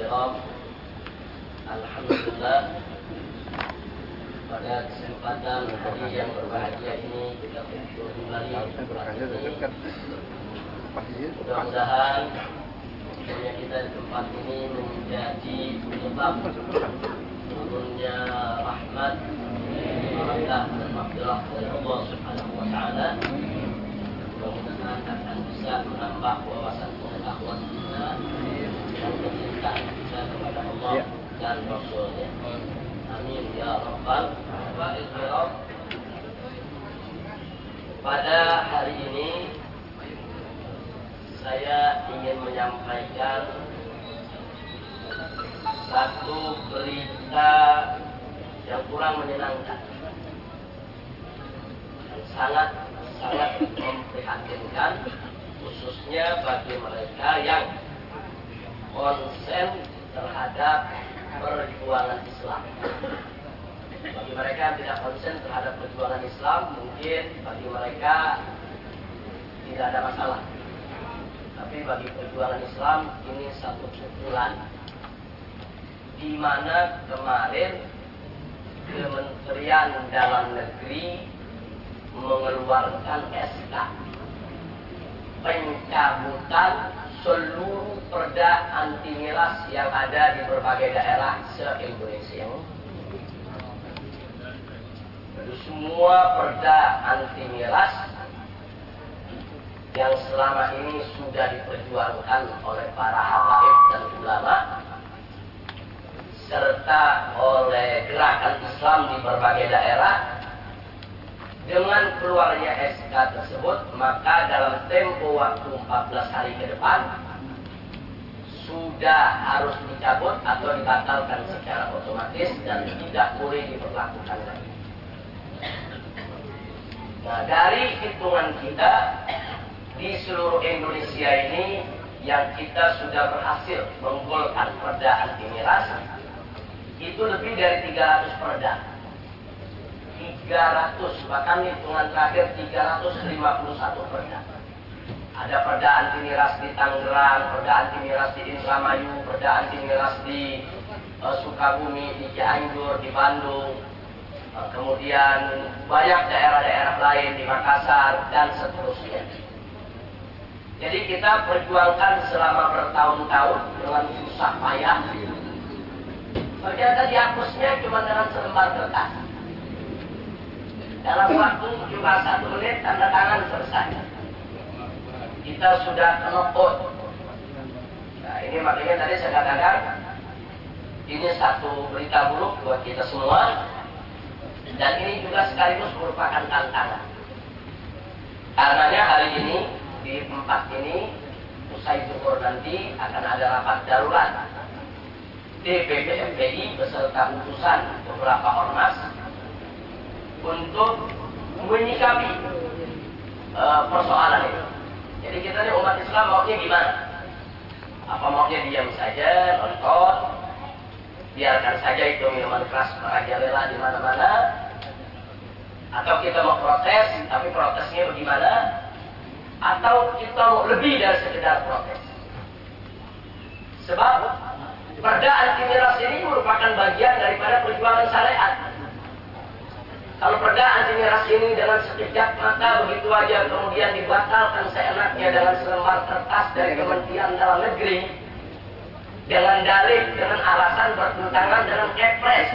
kiram, alhamdulillah pada kesempatan hari yang berbahagia ini kita berkumpul kembali. Mudah-mudahan punya kita di tempat ini menjadi penyebab turunnya rahmat, barakah dan maghfirah dari Allah Subhanahu wa taala. Mudah-mudahan akan bisa menambah wawasan pengetahuan kita dan kecintaan kita kepada Allah dan Rasul-Nya. Amin ya rabbal alamin. Pada hari ini saya ingin menyampaikan satu berita yang kurang menyenangkan, sangat memprihatinkan, khususnya bagi mereka yang konsen terhadap perjuangan Islam. Bagi mereka yang tidak konsen terhadap perjuangan Islam, mungkin bagi mereka tidak ada masalah. Tapi bagi perjuangan Islam ini satu pukulan, di mana kemarin Kementerian Dalam Negeri mengeluarkan SK pencabutan seluruh perda anti miras yang ada di berbagai daerah se-Indonesia. Jadi semua perda anti miras yang selama ini sudah diperjuangkan oleh para habaib dan ulama serta oleh gerakan Islam di berbagai daerah, dengan keluarnya SK tersebut, maka dalam tempo waktu 14 hari ke depan sudah harus dicabut atau dibatalkan secara otomatis dan tidak boleh diberlakukan lagi. Nah, dari hitungan kita di seluruh Indonesia ini yang kita sudah berhasil menggolkan perda anti miras itu lebih dari 300 perda. 300, bahkan hitungan terakhir 351 perda. Ada perda anti miras di Tangerang, perda anti miras di Indramayu, perda anti miras di Sukabumi, di Cianjur, di Bandung, kemudian banyak daerah-daerah lain di Makassar dan seterusnya. Jadi kita perjuangkan selama bertahun-tahun dengan susah payah. Ternyata dihapusnya cuma dengan selembar kertas. Dalam waktu cuma 1 menit tanda tangan selesai. Kita sudah kenopot. Nah, ini makanya tadi saya katakan ini satu berita buruk buat kita semua, dan ini juga sekaligus merupakan tantangan. Karenanya hari ini di tempat ini usai zuhur nanti akan ada rapat darurat DPP FPI beserta utusan beberapa ormas untuk menyikapi persoalan ini. Jadi kita ini umat Islam maunya gimana? Apa maunya diam saja, nonton, biarkan saja itu minuman keras merajalela di mana-mana? Atau kita mau protes, tapi protesnya bagaimana? Atau kita mau lebih dari sekedar protes? Sebab perda anti miras ini merupakan bagian daripada perjuangan syariat. Kalau perda anti miras ini dengan sekejap mata begitu aja kemudian dibatalkan seenaknya dengan selembar kertas dari Kementerian Dalam Negeri dengan dalih, dengan alasan bertentangan dengan Kepres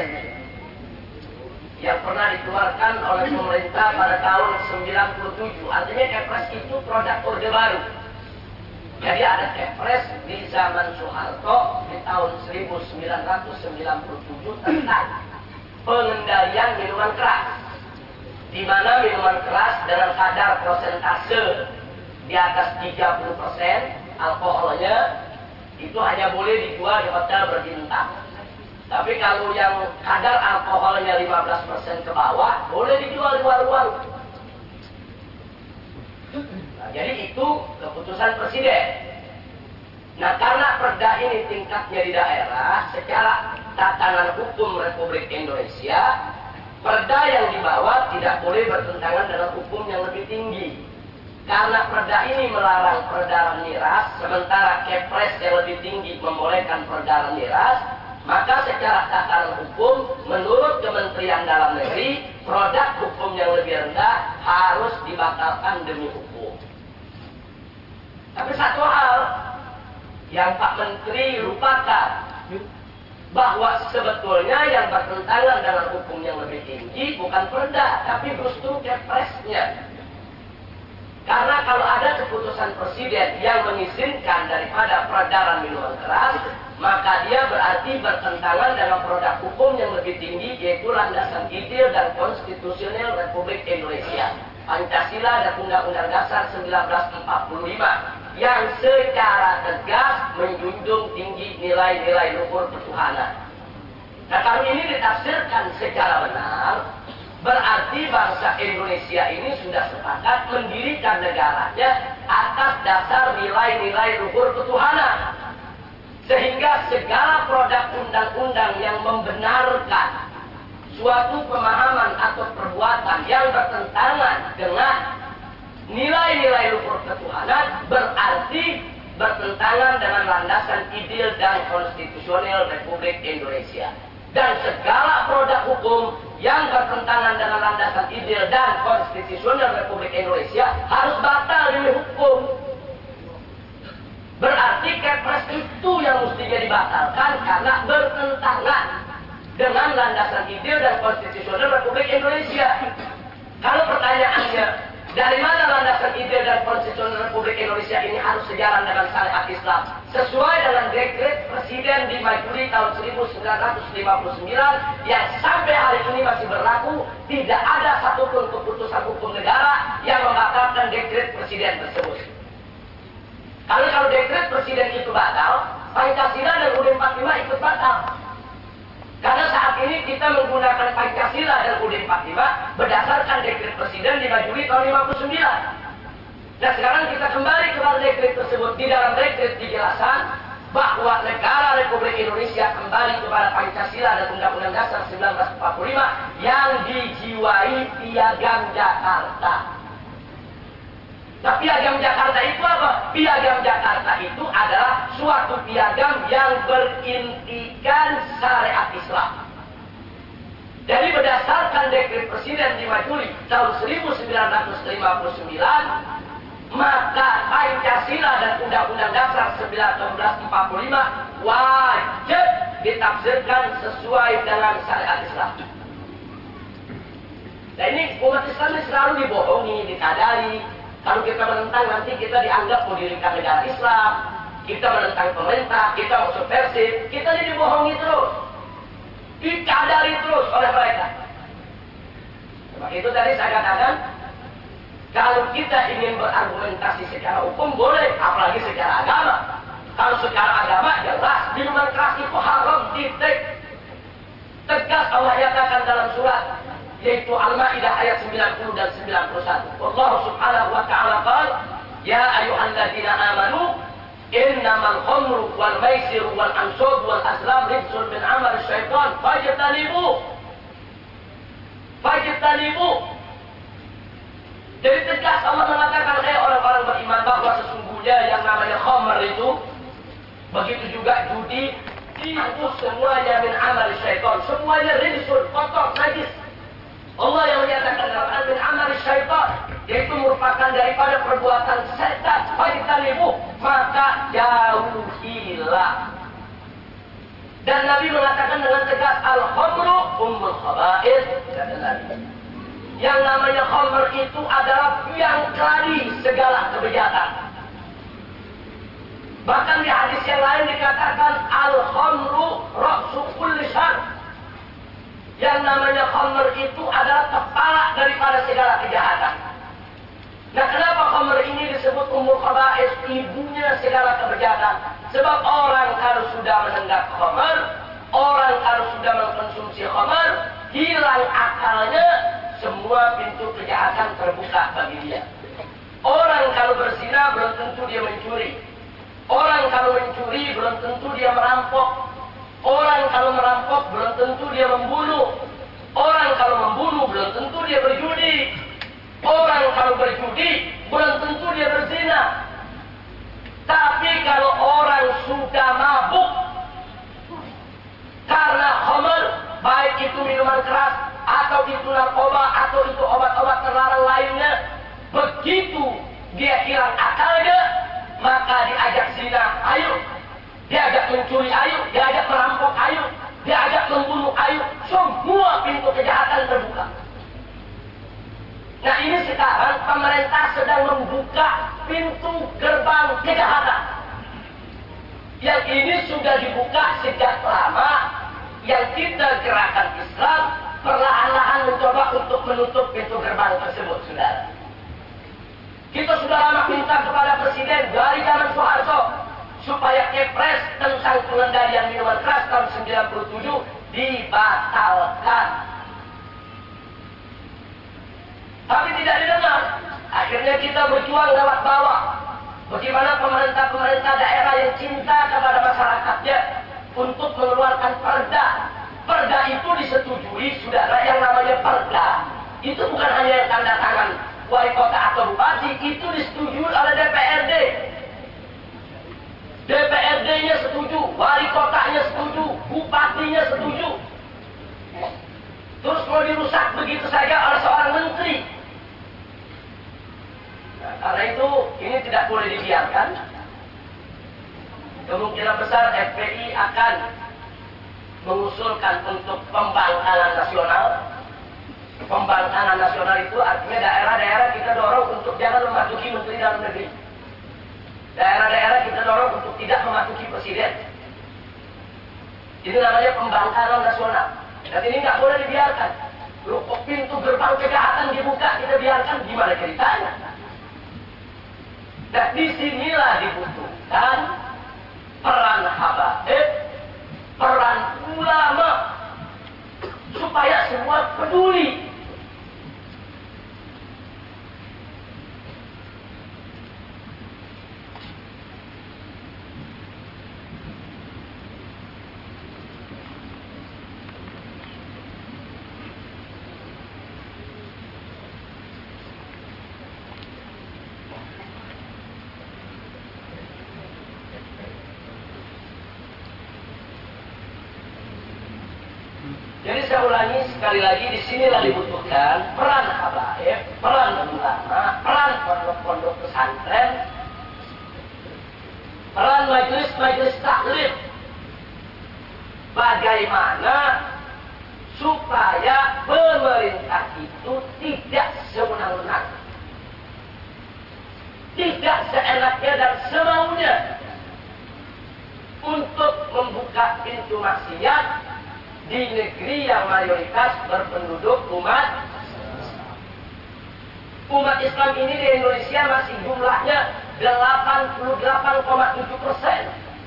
yang pernah dikeluarkan oleh pemerintah pada tahun 97. Artinya Kepres itu produk Orde Baru. Jadi ada Kepres di zaman Soeharto di tahun 1997 tentang pengendalian minuman keras, di mana minuman keras dengan kadar prosentase di atas 30% alkoholnya itu hanya boleh dijual di hotel berbintang. Tapi kalau yang kadar alkoholnya 15% ke bawah boleh dijual di warung-warung. Nah, jadi itu keputusan presiden. Nah, karena perda ini tingkatnya di daerah, secara tatanan hukum Republik Indonesia, perda yang dibawa tidak boleh bertentangan dengan hukum yang lebih tinggi. Karena perda ini melarang peredaran miras, sementara Kepres yang lebih tinggi membolehkan peredaran miras, maka secara tataran hukum, menurut Kementerian Dalam Negeri, produk hukum yang lebih rendah harus dibatalkan demi hukum. Tapi satu hal yang Pak Menteri lupakan, bahwa sebetulnya yang bertentangan dengan hukum yang lebih tinggi bukan perda, tapi justru Kepresnya. Karena kalau ada keputusan presiden yang mengizinkan daripada peredaran minuman keras, maka dia berarti bertentangan dengan produk hukum yang lebih tinggi, yaitu landasan ideal dan konstitusional Republik Indonesia, Pancasila dan Undang-Undang Dasar 1945, yang secara tegas menjunjung tinggi nilai-nilai luhur ketuhanan. Nah, kalau ini ditafsirkan secara benar, berarti bangsa Indonesia ini sudah sepakat mendirikan negaranya atas dasar nilai-nilai luhur ketuhanan. Sehingga segala produk undang-undang yang membenarkan suatu pemahaman atau perbuatan yang bertentangan dengan nilai-nilai luhur ketuhanan berarti bertentangan dengan landasan ideal dan konstitusional Republik Indonesia. Dan segala produk hukum yang bertentangan dengan landasan ideal dan konstitusional Republik Indonesia harus batal demi hukum. Berarti Kepres itu yang mestinya dibatalkan karena bertentangan dengan landasan ideal dan konstitusional Republik Indonesia. Kalau pertanyaannya, dari mana landasan ideal dan konstitusional Republik Indonesia ini harus sejalan dengan syariat Islam? Sesuai dengan dekret Presiden 5 Juli tahun 1959 yang sampai hari ini masih berlaku, tidak ada satupun keputusan hukum negara yang membatalkan dekret Presiden tersebut. Kalau dekret Presiden itu batal, Pancasila dan UUD 45 ikut batal. Karena saat ini kita menggunakan Pancasila dan UUD 45 berdasarkan dekret Presiden 5 Juli tahun 59. Nah, sekarang kita kembali kepada dekret tersebut. Di dalam dekret dijelaskan bahwa negara Republik Indonesia kembali kepada Pancasila dan Undang-Undang Dasar 1945 yang dijiwai Piagam Jakarta. Nah, Piagam Jakarta itu apa? Piagam Jakarta itu adalah suatu piagam yang berintikan syariat Islam. Jadi berdasarkan dekret Presiden 5 Juli tahun 1959, maka Pancasila dan Undang-Undang Dasar 1945 wajib ditafsirkan sesuai dengan syariat Islam. Nah, ini umat Islam selalu dibohongi, dikadari. Kalau kita menentang, nanti kita dianggap mendirikan negara Islam, kita menentang pemerintah, kita mau subversif, kita jadi dibohongi terus, dikadari terus oleh mereka. Sebab itu tadi saya katakan, kalau kita ingin berargumentasi secara hukum boleh, apalagi secara agama. Kalau secara agama jelas minuman keras itu haram, titik. Tegas Allah nyatakan dalam surat yaitu Al-Maidah ayat 90 dan 91. Allah Subhanahu wa taala qala, "Ya ayyuhalladzina amanu innamal khamru wal maisiru wal ansab wal azlam rijsun min amali syaitan fajtanibu." Jadi tegas Allah mengatakan, orang-orang beriman, bahwa sesungguhnya yang namanya khamr itu, begitu juga judi, itu semuanya min amali syaitan, semuanya rijsun, kotor, najis. Allah yang menyatakan dalam min amali syaitan, yaitu merupakan daripada perbuatan setan, fajtanibu, maka jauhilah. Dan Nabi mengatakan dengan tegas, al-khamru ummul khaba'ith, kata Nabi. Yang namanya khamr itu adalah biang keladi segala kebejatan. Bahkan di hadis yang lain dikatakan al-khamru ra'su kulli syarr. Yang namanya khamr itu adalah kepala daripada segala kejahatan. Nah, kenapa khamr ini disebut ummul khaba'ith, ibunya segala kejahatan? Sebab orang kalau sudah menenggak khamr, orang kalau sudah mengkonsumsi khamr, hilang akalnya, semua pintu kejahatan terbuka bagi dia. Orang kalau berzina belum tentu dia mencuri. Orang kalau mencuri belum tentu dia merampok. Orang kalau merampok belum tentu dia membunuh. Orang kalau membunuh belum tentu dia berjudi. Orang kalau berjudi belum tentu dia berzina. Tapi kalau orang sudah mabuk karena khamr, baik itu minuman keras atau itu narkoba atau itu obat-obat terlarang lainnya, begitu dia hilang akalnya, maka diajak zina, ayo. Diajak mencuri, ayo. Diajak merampok, ayo. Diajak membunuh, ayo. Semua pintu kejahatan terbuka. Nah, ini sekarang pemerintah sedang membuka pintu gerbang kejahatan. Yang ini sudah dibuka sejak lama. Yang kita gerakan Islam perlahan-lahan mencoba untuk menutup pintu gerbang tersebut, saudara. Kita sudah lama minta kepada Presiden dari zaman Soeharto supaya Kepres tentang pengendalian minuman keras tahun 97 dibatalkan. Tapi tidak didengar. Akhirnya kita berjuang lewat bawah. Bagaimana pemerintah-pemerintah daerah yang cinta kepada masyarakatnya untuk mengeluarkan perda. Perda itu disetujui, saudara, yang namanya perda. Itu bukan hanya yang tanda tangan wali kota atau bupati, itu disetujui oleh DPRD. DPRD-nya setuju, wali kotanya setuju, bupatinya setuju. Terus mau dirusak begitu saja oleh seorang menteri. Nah, karena itu ini tidak boleh dibiarkan. Kemungkinan besar FPI akan mengusulkan untuk pembangkangan nasional. Pembangkangan nasional itu artinya daerah-daerah kita dorong untuk jangan mematuhi menteri dalam negeri. Daerah-daerah kita dorong untuk tidak mematuhi presiden. Ini namanya pembangkangan nasional. Dan ini nggak boleh dibiarkan. Loh, kok pintu gerbang kejahatan dibuka, kita biarkan, gimana ceritanya? Dan disinilah dibutuhkan peran habaib, peran ulama, supaya semua peduli. Jadi saya ulangi sekali lagi, disinilah dibutuhkan peran habaib, peran ulama, peran pondok-pondok pesantren, peran majelis-majelis taklim. Bagaimana supaya pemerintah itu tidak sewenang-wenang, tidak seenaknya dan semaunya untuk membuka pintu maksiat di negeri yang mayoritas berpenduduk umat Islam ini. Di Indonesia masih jumlahnya 88,7%.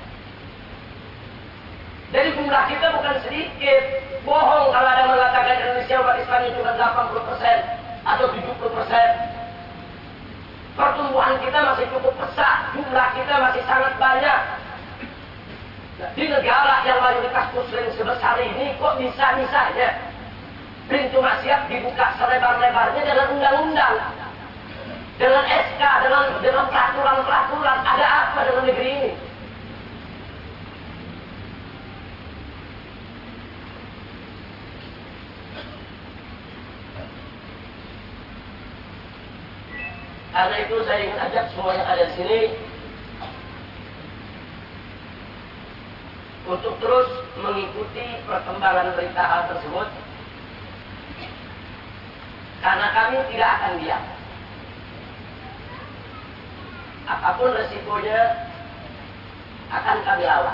Jadi jumlah kita bukan sedikit. Bohong kalau ada mengatakan Indonesia umat Islam itu cuma 80% atau 70%. Pertumbuhan kita masih cukup besar, jumlah kita masih sangat banyak. Di negara yang mayoritas muslim sebesar ini, kok bisa-bisanya pintu maksiat dibuka selebar-lebarnya dengan undang-undang, dengan SK, dengan peraturan-peraturan? Ada apa dengan negeri ini? Karena itu saya ingin ajak semua yang ada di sini untuk terus mengikuti perkembangan berita hal tersebut, karena kami tidak akan diam. Apapun resikonya akan kami lawan.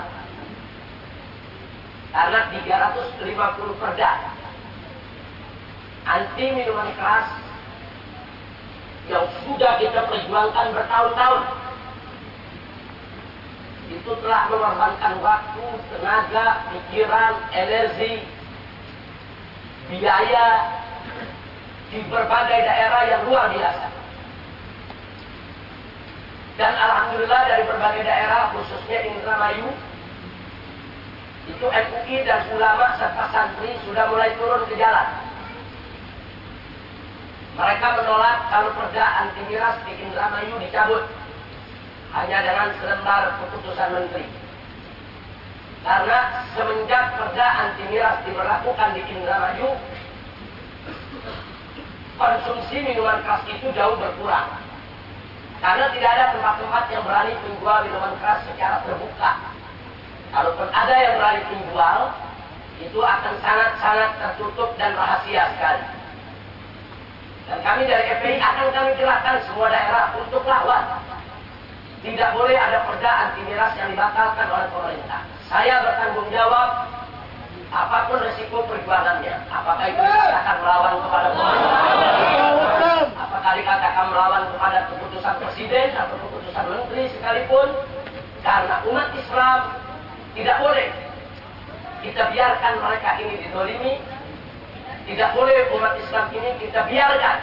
Karena 350 perda anti minuman keras yang sudah kita perjuangkan bertahun-tahun itu telah mengorbankan waktu, tenaga, pikiran, energi, biaya di berbagai daerah yang luar biasa. Dan alhamdulillah dari berbagai daerah, khususnya Indramayu, itu MUI dan ulama serta santri sudah mulai turun ke jalan. Mereka menolak kalau perda anti miras di Indramayu dicabut hanya dengan selembar keputusan menteri. Karena semenjak perda anti miras diberlakukan di Indramayu, konsumsi minuman keras itu jauh berkurang. Karena tidak ada tempat-tempat yang berani menjual minuman keras secara terbuka. Kalaupun ada yang berani menjual, itu akan sangat-sangat tertutup dan rahasia sekali. Dan kami dari FPI akan kami gerakkan semua daerah untuk lawan. Tidak boleh ada perda anti miras yang dibatalkan oleh pemerintah. Saya bertanggung jawab apapun resiko perjuangannya. Apakah itu dikatakan melawan kepada pemerintah, apakah dikatakan melawan kepada keputusan presiden atau keputusan menteri sekalipun. Karena umat Islam tidak boleh kita biarkan mereka ini didolimi. Tidak boleh umat Islam ini kita biarkan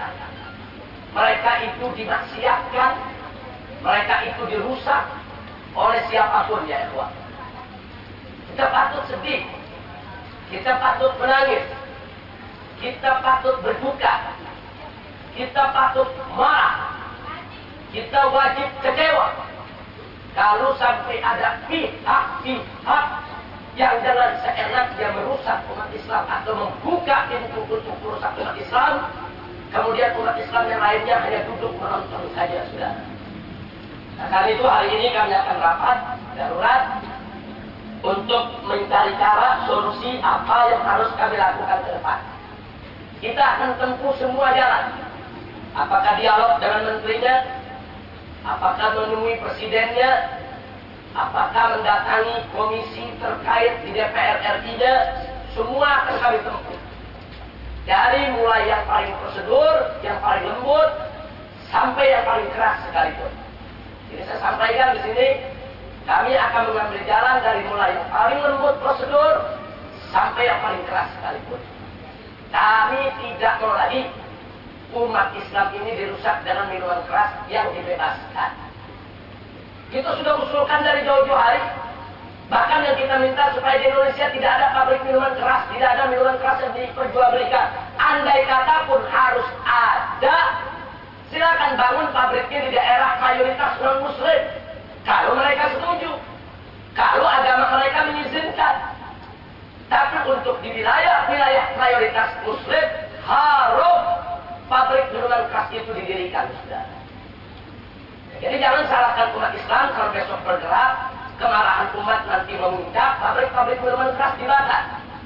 mereka itu dimaksiatkan, mereka itu dirusak oleh siapapun, ya ikhwan. Kita patut sedih, kita patut menangis, kita patut berduka, kita patut marah, kita wajib kecewa kalau sampai ada pihak-pihak yang dengan seenaknya merusak umat Islam atau membuka pintu untuk merusak umat Islam, kemudian umat Islam yang lainnya hanya duduk menonton saja, sudah. Nah, karena itu hari ini kami akan rapat darurat untuk mencari cara solusi apa yang harus kami lakukan ke depan. Kita akan tempuh semua jalan. Apakah dialog dengan menterinya, apakah menemui presidennya, apakah mendatangi komisi terkait di DPR RI-nya, semua akan kami tempuh. Dari mulai yang paling prosedur, yang paling lembut, sampai yang paling keras sekalipun. Jadi saya sampaikan di sini, kami akan mengambil jalan dari mulai yang paling lembut prosedur, sampai yang paling keras sekalipun. Kami tidak mau lagi umat Islam ini dirusak dengan minuman keras yang dibebaskan. Kita sudah usulkan dari jauh-jauh hari. Bahkan yang kita minta supaya di Indonesia tidak ada pabrik minuman keras, tidak ada minuman keras yang diperjualbelikan. Andai kata pun harus ada, silakan bangun pabriknya di daerah mayoritas non-muslim. Kalau mereka setuju, kalau agama mereka mengizinkan. Tapi untuk di wilayah-wilayah mayoritas muslim, harus pabrik minuman keras itu didirikan, sudah. Jadi jangan salahkan umat Islam kalau besok bergerak, kemarahan umat nanti memuncak, pabrik-pabrik minuman keras dibakar.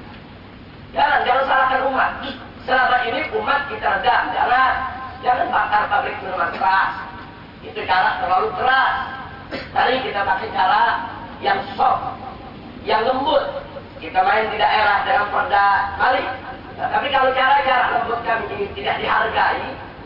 Jangan salahkan umat. Selama ini umat kita redam, jangan bakar pabrik minuman keras. Itu cara terlalu keras. Mari kita pakai cara yang soft, yang lembut. Kita main di daerah dengan perda, mari. Nah, tapi kalau cara-cara lembut kami ini tidak dihargai,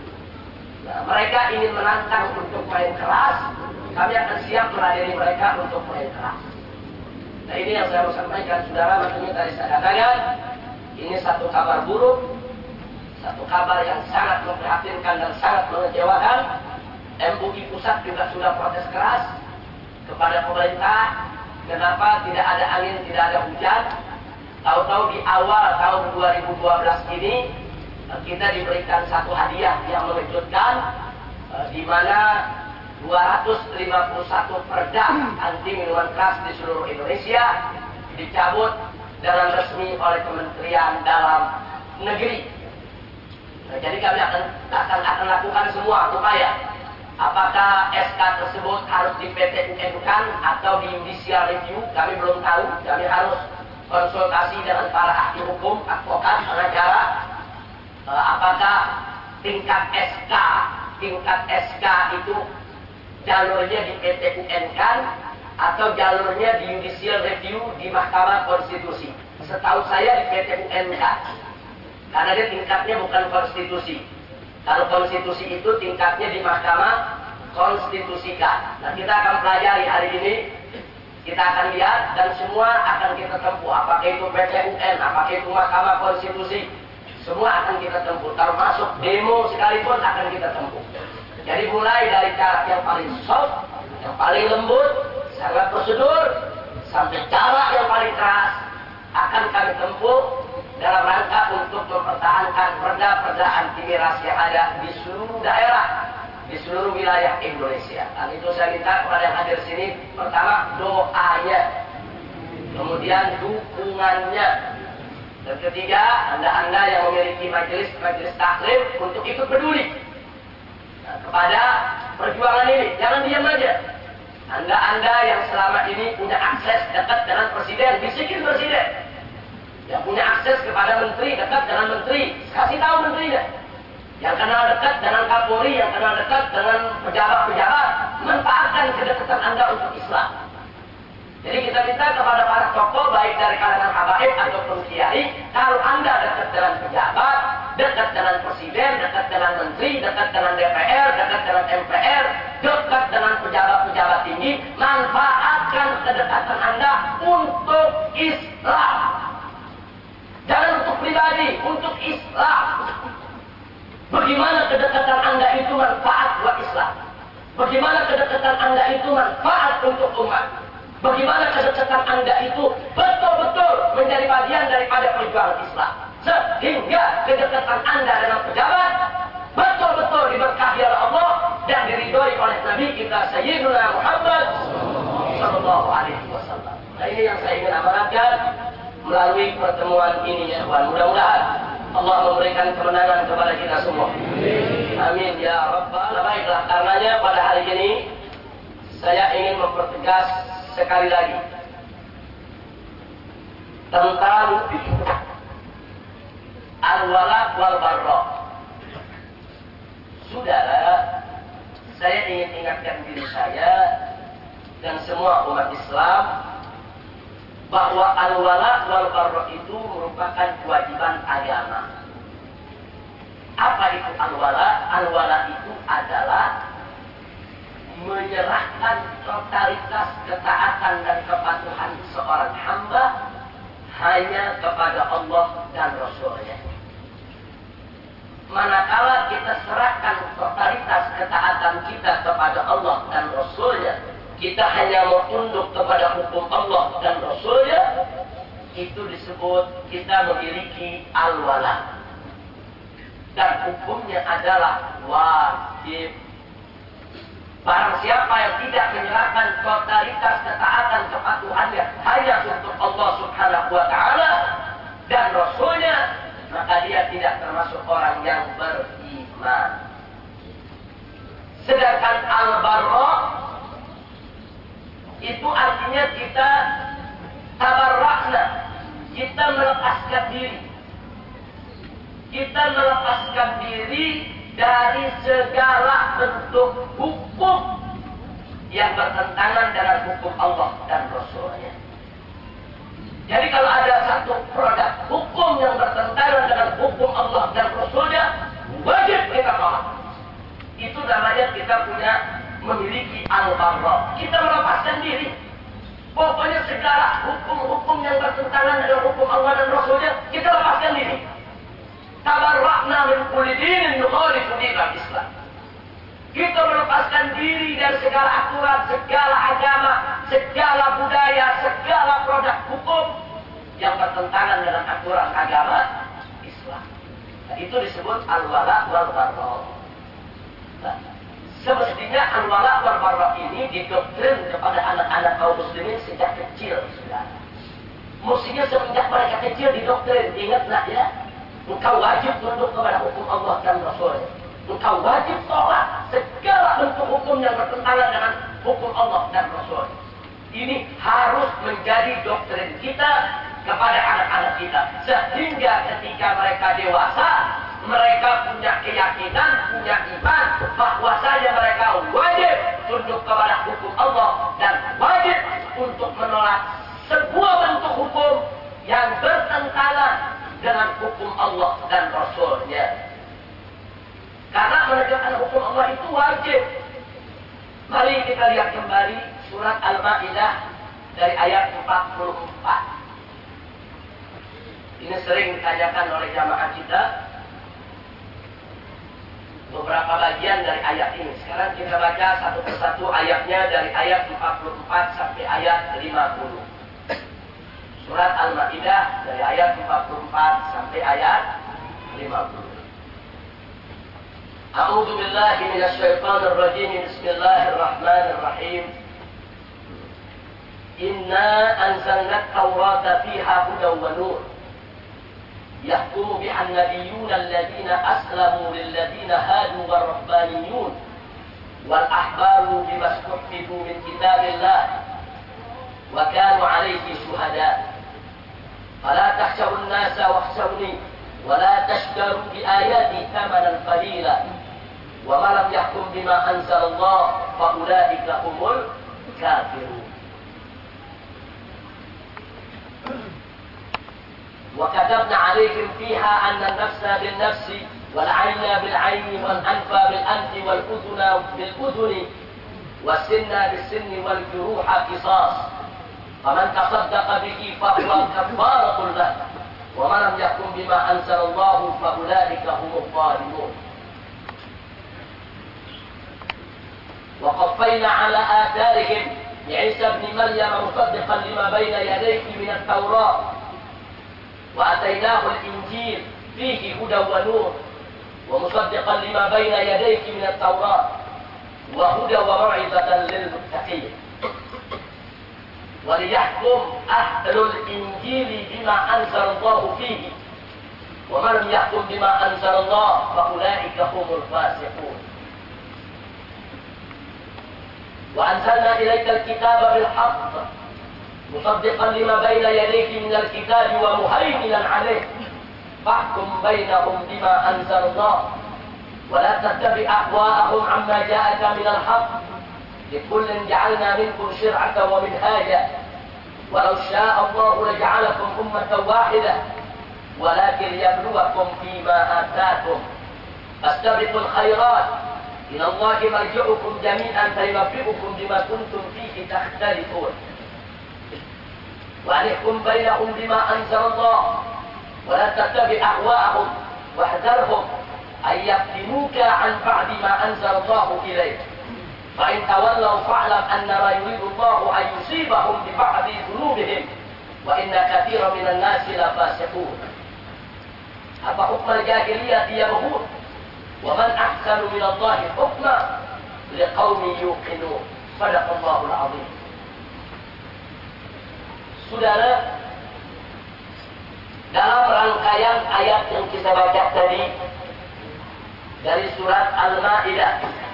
mereka ingin menantang untuk main keras, kami akan siap melayani mereka untuk main keras. Nah, ini yang saya mau sampaikan, saudara. Makanya tadi saya katakan, ini satu kabar buruk, satu kabar yang sangat memprihatinkan dan sangat mengecewakan. MUI pusat juga sudah protes keras kepada pemerintah. Kenapa tidak ada angin, tidak ada hujan? Tahu-tahu di awal tahun 2012 ini kita diberikan satu hadiah yang mengejutkan, di mana 251 perda anti minuman keras di seluruh Indonesia dicabut dengan resmi oleh Kementerian Dalam Negeri. Nah, jadi kami akan lakukan semua upaya. Apakah SK tersebut harus di PT-UN-kan atau di judicial review? Kami belum tahu. Kami harus konsultasi dengan para ahli hukum, advokat, pengacara. Apakah tingkat SK itu jalurnya di PT-UN-kan atau jalurnya di judicial review di Mahkamah Konstitusi? Setahu saya di PT-UN-kan, karena dia tingkatnya bukan konstitusi. Kalau konstitusi itu tingkatnya di Mahkamah Konstitusikan. Nah, kita akan pelajari hari ini, kita akan lihat dan semua akan kita tempuh. Apakah itu PT-UN, apakah itu Mahkamah Konstitusi, semua akan kita tempuh. Termasuk demo sekalipun akan kita tempuh. Jadi mulai dari cara yang paling soft, yang paling lembut, sangat prosedur, sampai cara yang paling keras akan kami tempuh dalam rangka untuk mempertahankan perda-perda anti miras yang ada di seluruh daerah, di seluruh wilayah Indonesia. Dan itu saya minta kepada yang hadir sini, pertama doanya, kemudian dukungannya, dan ketiga anda-anda yang memiliki majelis taklim untuk ikut peduli kepada perjuangan ini. Jangan diam aja. Anda yang selama ini punya akses dekat dengan presiden, bisikin presiden. Yang punya akses kepada menteri, dekat dengan menteri, kasih tahu menterinya. Yang kenal dekat dengan Kapolri, yang kenal dekat dengan pejabat-pejabat, manfaatkan kedekatan Anda untuk Islam. Jadi kita minta kepada para tokoh, baik dari kalangan habaib ataupun kiai, kalau Anda dekat dengan pejabat, dekat dengan presiden, dekat dengan menteri, dekat dengan DPR, dekat dengan MPR, dekat dengan pejabat-pejabat tinggi, manfaatkan kedekatan Anda untuk Islam. Jangan untuk pribadi, untuk Islam. Bagaimana kedekatan Anda itu manfaat buat Islam? Bagaimana kedekatan Anda itu manfaat untuk umat? Bagaimana kedekatan Anda itu betul-betul menjadi bagian daripada perjuangan Islam? Sehingga kedekatan Anda dengan pejabat betul-betul diberkahi oleh Allah dan diridhoi oleh Nabi kita Sayyidina Muhammad sallallahu alaihi wasallam. Nah, ini yang saya ingin amanatkan melalui pertemuan ini ya kawan. Mudah-mudahan Allah memberikan kemenangan kepada kita semua. Amin ya Rabbal. Baiklah, karenanya pada hari ini saya ingin mempertegas sekali lagi tentang al-wala wal barra. Saudara, saya ingin ingatkan diri saya dan semua umat Islam bahwa al-wala wal barra itu merupakan kewajiban agama. Apa itu al-wala? Al-wala itu adalah menyerahkan totalitas ketaatan dan kepatuhan seorang hamba hanya kepada Allah dan Rasul-Nya. Manakala kita serahkan totalitas ketaatan kita kepada Allah dan Rasul-Nya, kita hanya mau tunduk kepada hukum Allah dan Rasul-Nya, itu disebut kita memiliki al-wala. Dan hukumnya adalah wajib. Barang siapa yang tidak menyerahkan totalitas ketaatan kepatuhannya hanya untuk Allah Subhanahu wa Ta'ala dan Rasul-Nya, maka dia tidak termasuk orang yang beriman. Sedangkan al-barra itu artinya kita tabarrakna, kita melepaskan diri. Kita melepaskan diri dari segala bentuk hukum yang bertentangan dengan hukum Allah dan Rasul-Nya. Jadi kalau ada satu produk hukum yang bertentangan dengan hukum Allah dan Rasul-Nya, wajib kita tolak. Itu namanya kita punya memiliki al-barra. Kita melepaskan diri. Pokoknya segala hukum-hukum yang bertentangan dengan hukum Allah dan Rasul-Nya, kita lepaskan diri. Tabarrakna min kulli dinin yukhalifu dinal Islam. Kita melepaskan diri dari segala aturan, segala agama, segala budaya, segala produk hukum yang bertentangan dengan aturan agama Islam. Nah, itu disebut al-wala wal barra. Nah, semestinya al-wala wal barra ini didoktrin kepada anak-anak kaum muslimin sejak kecil sudah. Mestinya semenjak mereka kecil didoktrin, ingat nak ya, engkau wajib tunduk kepada hukum Allah dan Rasul-Nya. Engkau wajib tolak segala bentuk hukum yang bertentangan dengan hukum Allah dan Rasul-Nya. Ini harus menjadi doktrin kita kepada anak-anak kita. Sehingga ketika mereka dewasa, mereka punya keyakinan, punya iman, bahwasanya mereka wajib tunduk kepada hukum Allah dan wajib untuk menolak sebuah bentuk hukum yang bertentangan dengan hukum Allah dan Rasul-Nya. Karena menegakkan hukum Allah itu wajib. Mari kita lihat kembali surat Al-Maidah dari ayat 44. Ini sering ditanyakan oleh jamaah kita, beberapa bagian dari ayat ini. Sekarang kita baca satu persatu ayatnya dari ayat 44 sampai ayat 50. Surat Al-Maidah dari ayat 44 sampai ayat 50. A'udzu billahi minasyaitonir rajim. Bismillahirrahmanirrahim. Inna anzalna at-taurata fiha hudan wa nur. Yahkumu biha an-nabiyyuna alladhina aslamu lilladhina hadu war-rabbaniyun wal ahbaru bima stuhfizu min kitabillah wa kanu 'alayhi shuhada. Fala takhshawun nasa wakhshawni wa la tashtaru bi ayati thamanan qalila. Wa man lam yahkum bima anzalallah fa ulaika humul kafirun. Wa katabna 'alayhim fiha anna an-nafsa bin-nafsi wal 'ayna bil-'ayni wal anfa bil-anfi wal udhuna bil-udhuni was sinna bis-sinni wal juruha qisas. Faman tasaddaqa bihi fa huwa kafaratun lahu. Wa man lam yahkum bima anzalallahu fa ulaika humul zalimun. وقفينا على آثارهم بعيسى ابن مريم مصدقا لما بين يديه من التوراة وآتيناه الإنجيل فيه هدى ونور ومصدقا لما بين يديه من التوراة وهدى وموعظة للمتقين وليحكم أهل الإنجيل بما أنزل الله فيه ومن لم يحكم بما أنزل الله فأولئك هم الفاسقون. وأنزلنا إليك الكتاب بالحق مصدقا لما بين يديك من الكتاب ومهيمنا عليه فاحكم بينهم بما أنزل الله ولا تتبع أهواءهم عما جاءك من الحق لكل جعلنا منكم شرعة ومنهاجا ولو شاء الله لجعلكم أمة واحدة ولكن ليبلوكم فيما آتاكم فاستبقوا الخيرات إلى الله مرجعكم جميعا فينبئكم بما كنتم فيه تختلفون وأنحكم بينهم بما أنزل الله ولا تتبع أهواءهم واحذرهم أن يفتنوك عن بعد ما أنزل الله إليك فإن تولوا فاعلم أنما يريد الله أن يصيبهم ببعض ذنوبهم وإن كثيرا من الناس لفاسقون. Apa hukum jahiliyah yabghun wa man ahsanu min Allah hukma liqaumin yuqinun. Sadaqallahul azim. Saudara, dalam rangkaian ayat yang kita baca tadi dari surat Al-Maidah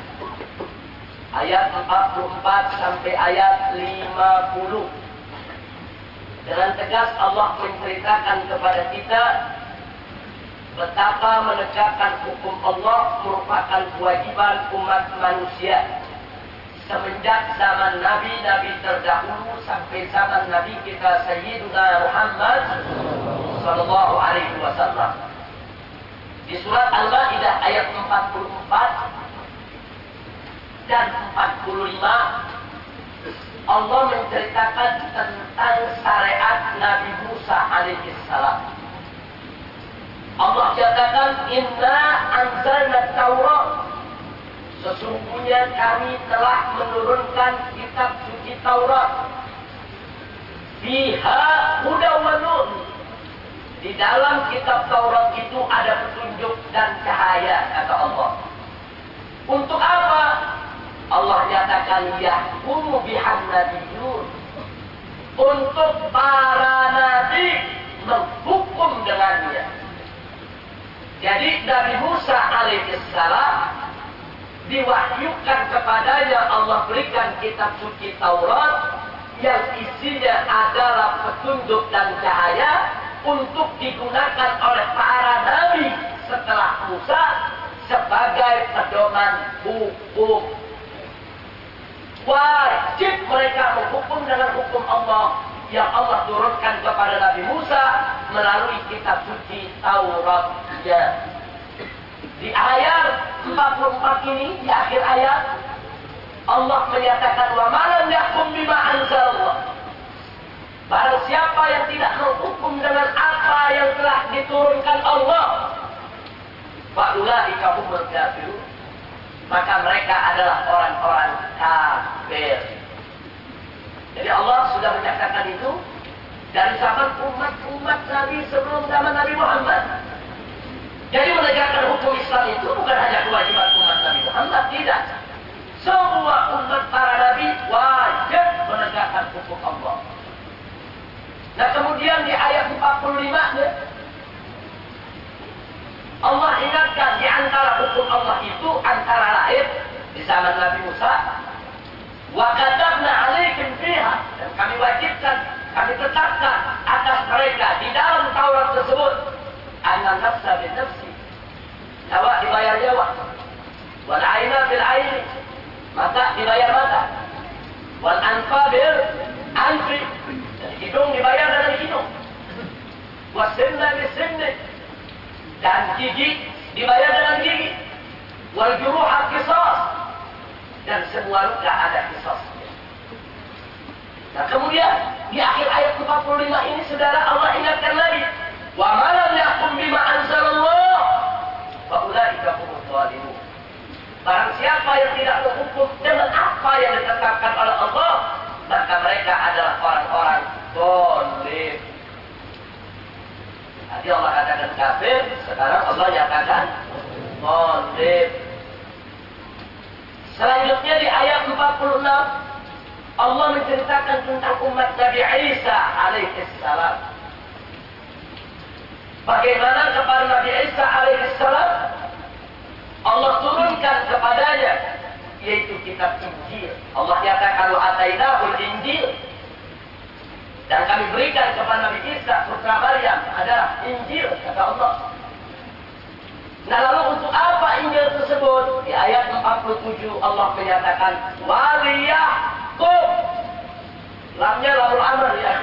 ayat 44 sampai ayat 50, dengan tegas Allah menceritakan kepada kita betapa menegakkan hukum Allah merupakan kewajiban umat manusia semenjak zaman nabi-nabi terdahulu sampai zaman Nabi kita Sayyiduna Muhammad sallallahu alaihi wasallam. Di surat Al-Maidah ayat 44 dan 45 Allah menceritakan tentang syariat Nabi Musa alaihi salam. Allah katakan, Inna anzalna Taurat. Sesungguhnya kami telah menurunkan kitab suci Taurat. Fiha hudan wa nur. Di dalam kitab Taurat itu ada petunjuk dan cahaya, kata Allah. Untuk apa? Allah nyatakan yahkumu bihan nabiyyun. Untuk para nabi menghukum dengannya. Jadi Nabi Musa alaihissalam diwahyukan kepadanya Allah berikan kitab suci Taurat yang isinya adalah petunjuk dan cahaya untuk digunakan oleh para nabi setelah Musa sebagai pedoman hukum. Wajib mereka menghukum dengan hukum Allah yang Allah turunkan kepada Nabi Musa melalui kitab suci Tauratnya. Di ayat 44 ini, di akhir ayat, Allah menyatakan wa man yahkum bima anzalallah. Barang siapa yang tidak menghukum dengan apa yang telah diturunkan Allah, fa ulaika humul kafirun. Maka mereka adalah orang-orang kafir. Jadi Allah sudah menyatakan itu dari zaman umat-umat Nabi sebelum zaman Nabi Muhammad. Jadi menegakkan hukum Islam itu bukan hanya kewajiban umat Nabi Muhammad, tidak. Semua umat para Nabi wajib menegakkan hukum Allah. Nah kemudian di ayat 45-nya Allah ingatkan di antara hukum Allah itu antara lain di zaman Nabi Musa, wa katabna 'alaihim fiha, dan kami wajibkan, kami tetapkan atas mereka di dalam Taurat tersebut, anna nafsa bin nafsi, nyawa dibayar nyawa, wal 'aina bil 'aini, mata dibayar mata, wal anfa bil anfi, dan hidung dibayar dengan hidung, wasinna bis sinni, dan gigi dibayar dengan gigi, wal juruha qisas, dan semua luka ada qisasnya. Nah kemudian di akhir ayat 45 ini saudara, Allah ingatkan lagi, wa man lam yahkum bima anzalallah fa ulaika humuz zalimun. Barang siapa yang tidak menghukum dengan apa yang ditetapkan oleh Allah, maka mereka adalah orang-orang zalim. Tadi Allah katakan kafir, sekarang Allah nyatakan zalim. Selanjutnya di ayat 46 Allah menceritakan tentang umat Nabi Isa alaihissalam. Bagaimana kepada Nabi Isa alaihissalam Allah turunkan kepadanya yaitu kitab Injil. Allah nyatakan wa atainahul Injil, dan kami berikan kepada Nabi Isa putra Maryam adalah Injil, kata Allah. Nah lalu untuk apa Injil tersebut? Di ayat 47 Allah menyatakan waliyahkum. Lamnya lamul amr ya.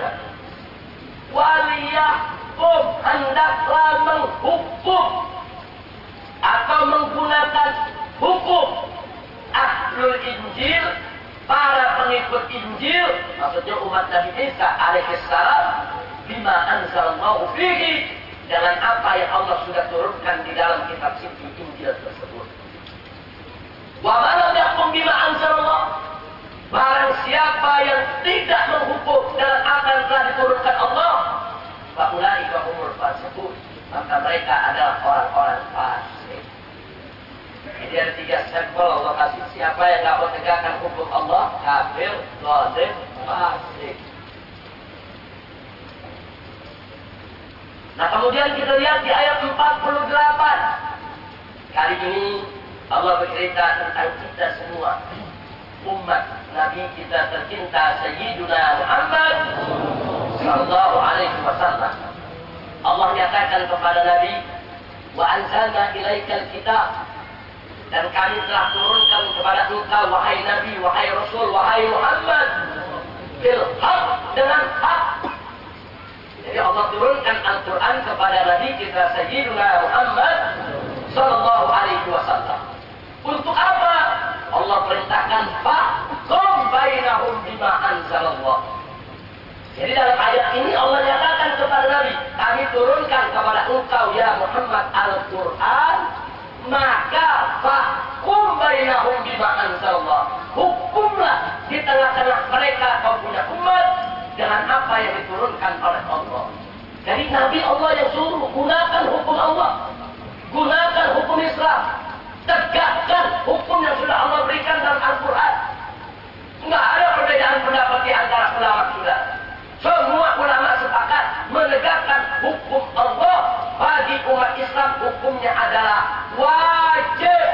Waliyahkum, hendaklah menghukum atau menggunakan hukum ahlul Injil, para pengikut Injil, maksudnya umat Nabi Isa alaihissalam, bima anzalallahu fihi, dengan apa yang Allah sudah turunkan di dalam kitab suci Injil tersebut. Wa man lam yahkum bima anzalallah, barang siapa yang tidak menghukum dengan apa yang telah diturunkan Allah, fa ulaika humul fasiqun, maka mereka adalah orang-orang fasik. Jadi ada 3 sampel Allah kasih. Siapa yang tidak menegakkan hukum Allah, kafir, zalim, fasik. Nah kemudian kita lihat di ayat 48. Kali ini Allah bercerita tentang kita semua, umat Nabi kita tercinta Sayyiduna Muhammad sallallahu alaihi wasallam. Allah nyatakan kepada Nabi, wa anzalna ilaikal kitab, dan kami telah turunkan kepada engkau wahai Nabi, wahai Rasul, wahai Muhammad, bil haq, dengan hak. Jadi Allah turunkan Al-Quran kepada Nabi kita Sayyiduna Muhammad sallallahu alaihi wasallam. Untuk apa? Allah perintahkan fahkum bainahum bima anzalallah. Jadi dalam ayat ini Allah nyatakan kepada Nabi, kami turunkan kepada engkau ya Muhammad Al-Quran, maka fahkum bainahum bima anzalallah. Hukumlah di tengah-tengah mereka kaum punya umat dengan apa yang diturunkan oleh Allah. Jadi Nabi Allah yang suruh gunakan hukum Allah, gunakan hukum Islam, tegakkan hukum yang sudah Allah berikan dalam Al-Quran. Enggak ada perbedaan pendapat di antara ulama sudah. Semua ulama sepakat menegakkan hukum Allah. Bagi umat Islam hukumnya adalah wajib.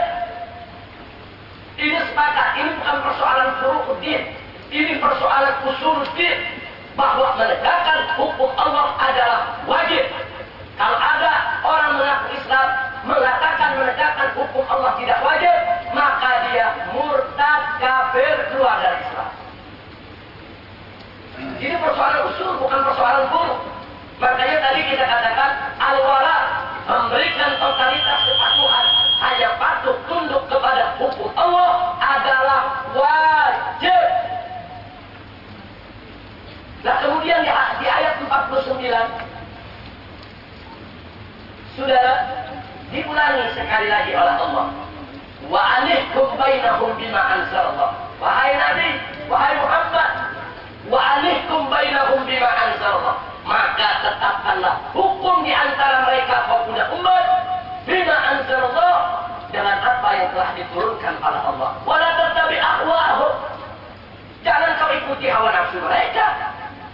Ini sepakat. Ini bukan persoalan furu'uddin, ini persoalan usuluddin, bahwa menegakkan hukum Allah adalah wajib. Kalau ada orang mengaku Islam mengatakan menegakkan hukum Allah tidak wajib, maka dia murtad, kafir, keluar dari Islam. Ini persoalan usul, bukan persoalan furu'. Makanya tadi kita katakan al-wala, memberikan totalitas kepatuhan, hanya patuh tunduk kepada hukum Allah adalah wajib. Nah kemudian di ayat 49, saudara, diulangi sekali lagi oleh Allah, wa anihkum bainahum bima anzalallah. Wahai Nabi, wahai Muhammad, wa anihkum bainahum bima anzalallah, maka tetapkanlah hukum di antara mereka kau punya umat bima anzalallah, dengan apa yang telah diturunkan oleh Allah. Wala tattabi ahwa'ahum, jangan kau ikuti hawa nafsu mereka.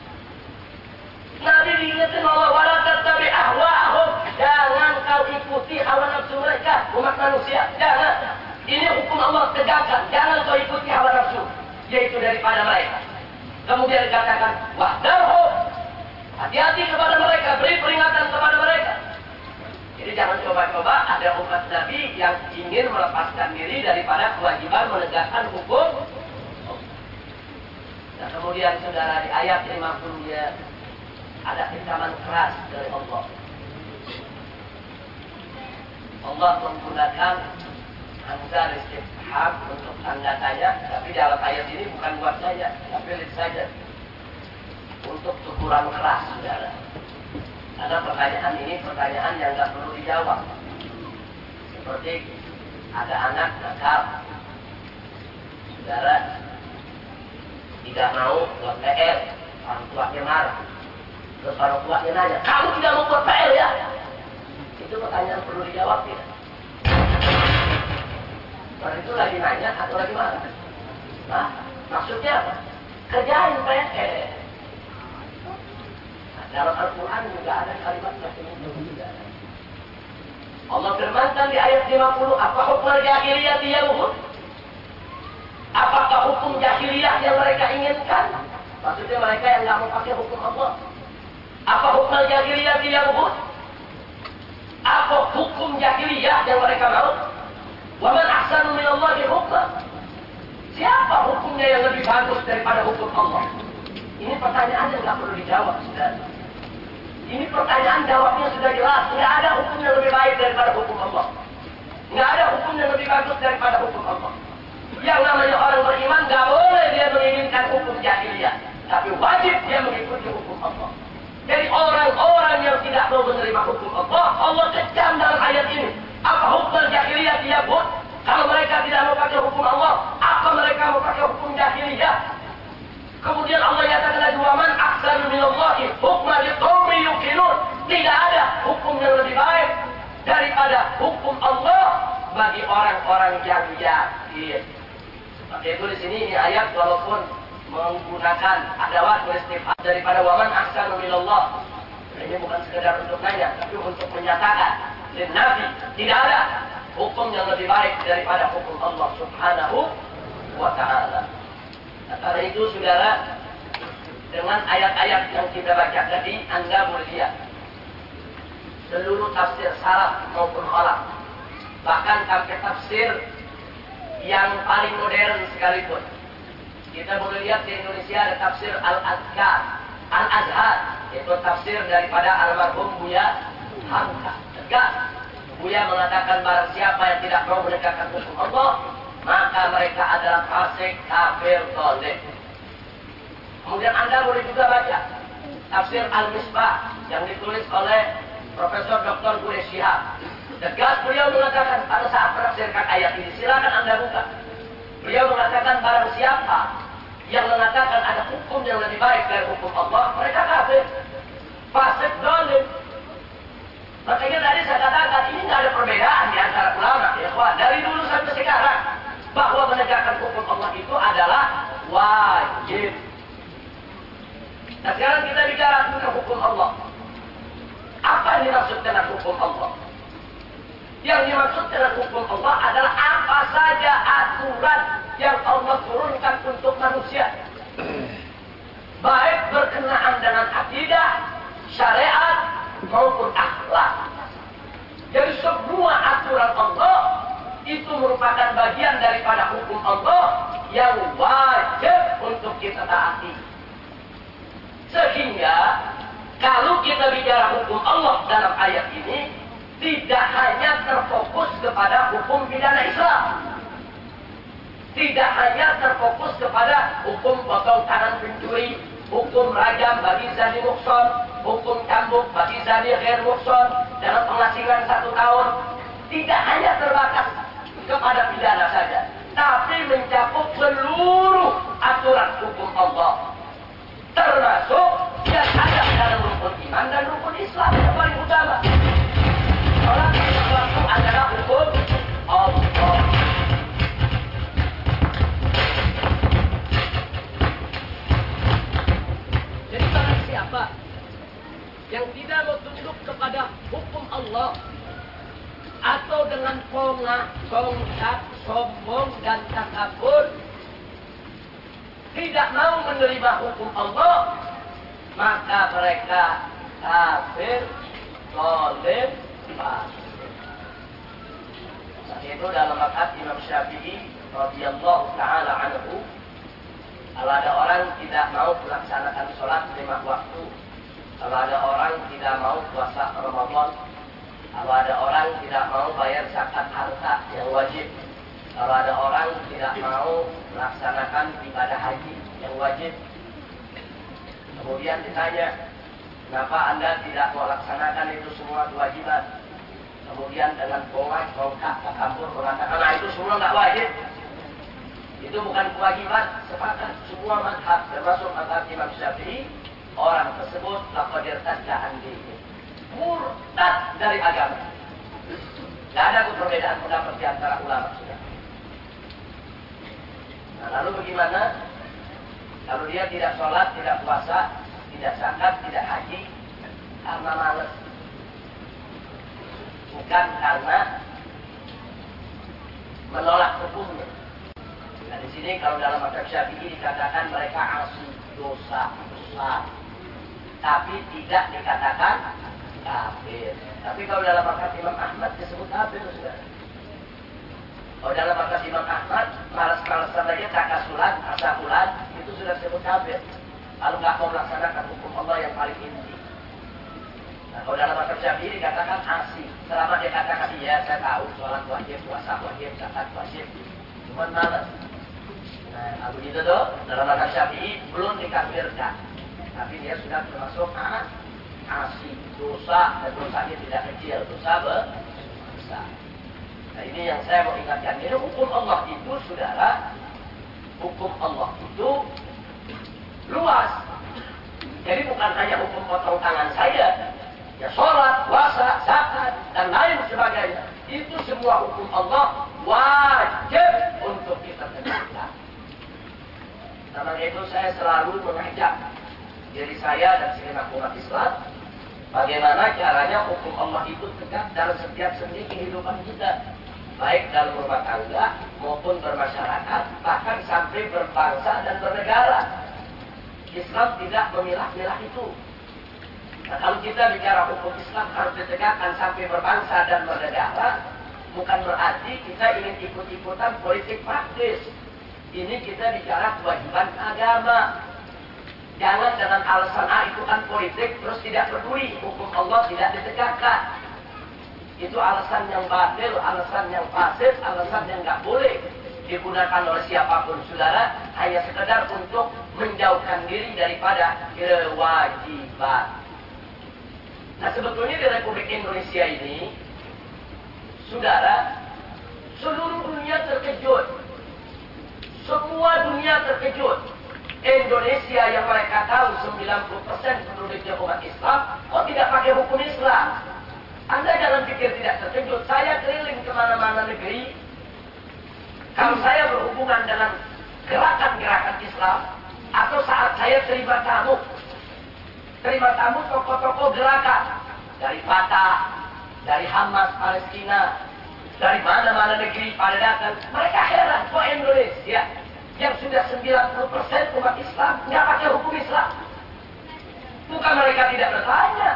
Nabi diingatkan Allah, wala tattabi ahwa'ahum, jangan kau ikuti hawa nafsu mereka, umat manusia, jangan. Ini hukum Allah tegakkan, jangan kau ikuti hawa nafsu, yaitu daripada mereka. Kemudian dikatakan, wahdarhum, hati-hati kepada mereka, beri peringatan kepada mereka. Jadi jangan coba-coba ada umat Nabi yang ingin melepaskan diri daripada kewajiban menegakkan hukum. Nah, kemudian saudara, di ayat 50 ya ada ancaman keras dari Allah. Allah menggunakan hamzah istifham untuk tanda tanya, tapi dalam ayat ini bukan buat saya, tapi lihat saja untuk teguran keras, saudara. Karena pertanyaan ini pertanyaan yang nggak perlu dijawab. Seperti ada anak nakal, saudara tidak mau buat PR, orang tuanya marah. Terus orang tuanya nanya, kamu tidak mau buat PR ya? Itu pertanyaan perlu dijawab tidak? Orang itu lagi nanya atau lagi marah? Nah, maksudnya apa? Kerjain PR. Dalam Al-Quran juga ada kalimat seperti itu juga. Allah firmankan di ayat 50, apa hukum jahiliyah Yahud? Apakah hukum jahiliyah yang mereka inginkan? Maksudnya mereka yang nggak mau pakai hukum Allah. Apa hukum jahiliyah Yahud? Apa hukum jahiliyah yang mereka mau? Wa man ahsanu minallahi hukman? Siapa hukumnya yang lebih bagus daripada hukum Allah? Ini pertanyaan yang nggak perlu dijawab, saudara. Ini pertanyaan jawabnya sudah jelas. Nggak ada hukum yang lebih baik daripada hukum Allah. Nggak ada hukum yang lebih bagus daripada hukum Allah. Yang namanya orang beriman nggak boleh dia menginginkan hukum jahiliyah, tapi wajib dia mengikuti hukum Allah. Jadi orang-orang yang tidak mau menerima hukum Allah, Allah kecam dalam ayat ini. Apa hukum jahiliyah dia buat? Kalau mereka tidak mau pakai hukum Allah, apa mereka mau pakai hukum jahiliyah? Kemudian Allah nyatakan lagi, waman ahsanu minallahi hukman liqaumin yuqinun. Tidak ada hukum yang lebih baik daripada hukum Allah bagi orang-orang yang yakin. Seperti itu di sini ini ayat walaupun menggunakan adawat istifham daripada waman ahsanu minallah. Ini bukan sekedar untuk nanya, tapi untuk menyatakan dan Nabi tidak ada hukum yang lebih baik daripada hukum Allah Subhanahu wa ta'ala. Nah, karena itu saudara, dengan ayat-ayat yang kita baca tadi, Anda boleh lihat seluruh tafsir salaf maupun khalaf, bahkan sampai tafsir yang paling modern sekalipun. Kita boleh lihat di Indonesia ada tafsir Al-Azhar, yaitu tafsir daripada almarhum Buya Hamka. Tegas, Buya mengatakan barang siapa yang tidak mau menegakkan hukum Allah, maka mereka adalah fasik, kafir, zalim. Kemudian Anda boleh juga baca tafsir Al-Misbah yang ditulis oleh Profesor Dr. Quraish Shihab. Tegas beliau mengatakan pada saat menafsirkan ayat ini, silakan Anda buka. Beliau mengatakan barang siapa yang mengatakan ada hukum yang lebih baik dari hukum Allah, mereka kafir, fasik, zalim. Makanya tadi saya katakan ini nggak ada perbedaan di antara ulama, ya kawan. Dari dulu sampai sekarang, bahwa menegakkan hukum Allah itu adalah wajib. Nah sekarang kita bicara tentang hukum Allah. Apa yang dimaksud dengan hukum Allah? Yang dimaksud dengan hukum Allah adalah apa saja aturan yang Allah turunkan untuk manusia. Baik berkenaan dengan akidah, syariat, maupun akhlak. Jadi semua aturan Allah itu merupakan bagian daripada hukum Allah yang wajib untuk kita taati. Sehingga kalau kita bicara hukum Allah dalam ayat ini, tidak hanya terfokus kepada hukum pidana Islam, tidak hanya terfokus kepada hukum potong tangan pencuri, hukum rajam bagi zani muhsan, hukum cambuk bagi zani ghair muhsan dengan pengasingan 1 tahun. Tidak hanya terbatas kepada pidana saja, tapi mencakup seluruh aturan hukum Allah, termasuk yang ada dalam rukun iman dan rukun Islam yang paling utama. Sholat itu adalah hukum Allah. Jadi barang siapa yang tidak mau tunduk kepada hukum Allah atau dengan pongah, songkat, sombong dan takabur, tidak mau menerima hukum Allah, maka mereka kafir, zalim, fasik. Itu dalam mazhab Imam Syafi'i radhiyallahu taala anhu, kalau ada orang tidak mau melaksanakan sholat 5 waktu, kalau ada orang tidak mau puasa Ramadan, kalau ada orang tidak mau bayar zakat harta yang wajib, kalau ada orang tidak mau melaksanakan ibadah haji yang wajib, kemudian ditanya, kenapa Anda tidak melaksanakan itu semua kewajiban? Kemudian dengan pongah, rongkak, takabur mengatakan, nah itu semua nggak wajib. Itu bukan kewajiban. Sepakat semua mazhab, termasuk mazhab Imam Syafi'i, orang tersebut laqad irtadda an dinihi, murtad dari agama. Tidak ada perbedaan pendapat di antara ulama sudah. Nah, lalu bagaimana kalau dia tidak sholat, tidak puasa, tidak zakat, tidak haji karena malas, bukan karena menolak hukumnya? Nah, di sini kalau dalam mazhab Syafi'i dikatakan mereka asli dosa besar, tapi tidak dikatakan kafir. Tapi kalau dalam mazhab Imam Ahmad disebut kafir, sudah. Kalau dalam mazhab Imam Ahmad, malas-malasan saja takasulan, asahulan, itu sudah disebut kafir. Kalau nggak mau melaksanakan hukum Allah yang paling inti. Nah, kalau dalam mazhab Syafi'i dikatakan asli. Selama dia katakan, iya saya tahu sholat wajib, puasa wajib, zakat wajib, cuma malas. Nah, kalau gitu tuh, dalam mazhab Syafi'i belum dikafirkan, tapi dia sudah termasuk asli, dosa, dan dosanya tidak kecil, dosa besar. Nah, ini yang saya mau ingatkan. Ini hukum Allah itu, saudara, hukum Allah itu luas. Jadi bukan hanya hukum potong tangan saja, ya sholat, puasa, zakat, dan lain sebagainya. Itu semua hukum Allah wajib untuk kita tegakkan. Karena itu saya selalu mengajak diri saya dan segenap umat Islam, bagaimana caranya hukum Allah itu tegak dalam setiap sendi kehidupan kita, baik dalam rumah tangga maupun bermasyarakat, bahkan sampai berbangsa dan bernegara. Islam tidak memilah-milah itu. Nah, kalau kita bicara hukum Islam harus ditegakkan sampai berbangsa dan bernegara, bukan berarti kita ingin ikut-ikutan politik praktis. Ini kita bicara kewajiban agama. Jangan dengan alasan itu kan politik, terus tidak peduli hukum Allah tidak ditegakkan. Itu alasan yang batil, alasan yang fasid, alasan yang nggak boleh digunakan oleh siapapun, saudara, hanya sekedar untuk menjauhkan diri daripada kewajiban. Nah, sebetulnya di Republik Indonesia ini, saudara, seluruh dunia terkejut. Semua dunia terkejut. Indonesia yang mereka tahu 90% penduduknya umat Islam, kok tidak pakai hukum Islam? Anda jangan pikir tidak terkejut. Saya keliling kemana-mana negeri. Kalau saya berhubungan dengan gerakan-gerakan Islam, atau saat saya terima tamu tokoh-tokoh gerakan dari Fatah, dari Hamas Palestina, dari mana-mana negeri pada datang, mereka heran kok Indonesia yang sudah 90% umat Islam nggak pakai hukum Islam. Bukan mereka tidak bertanya.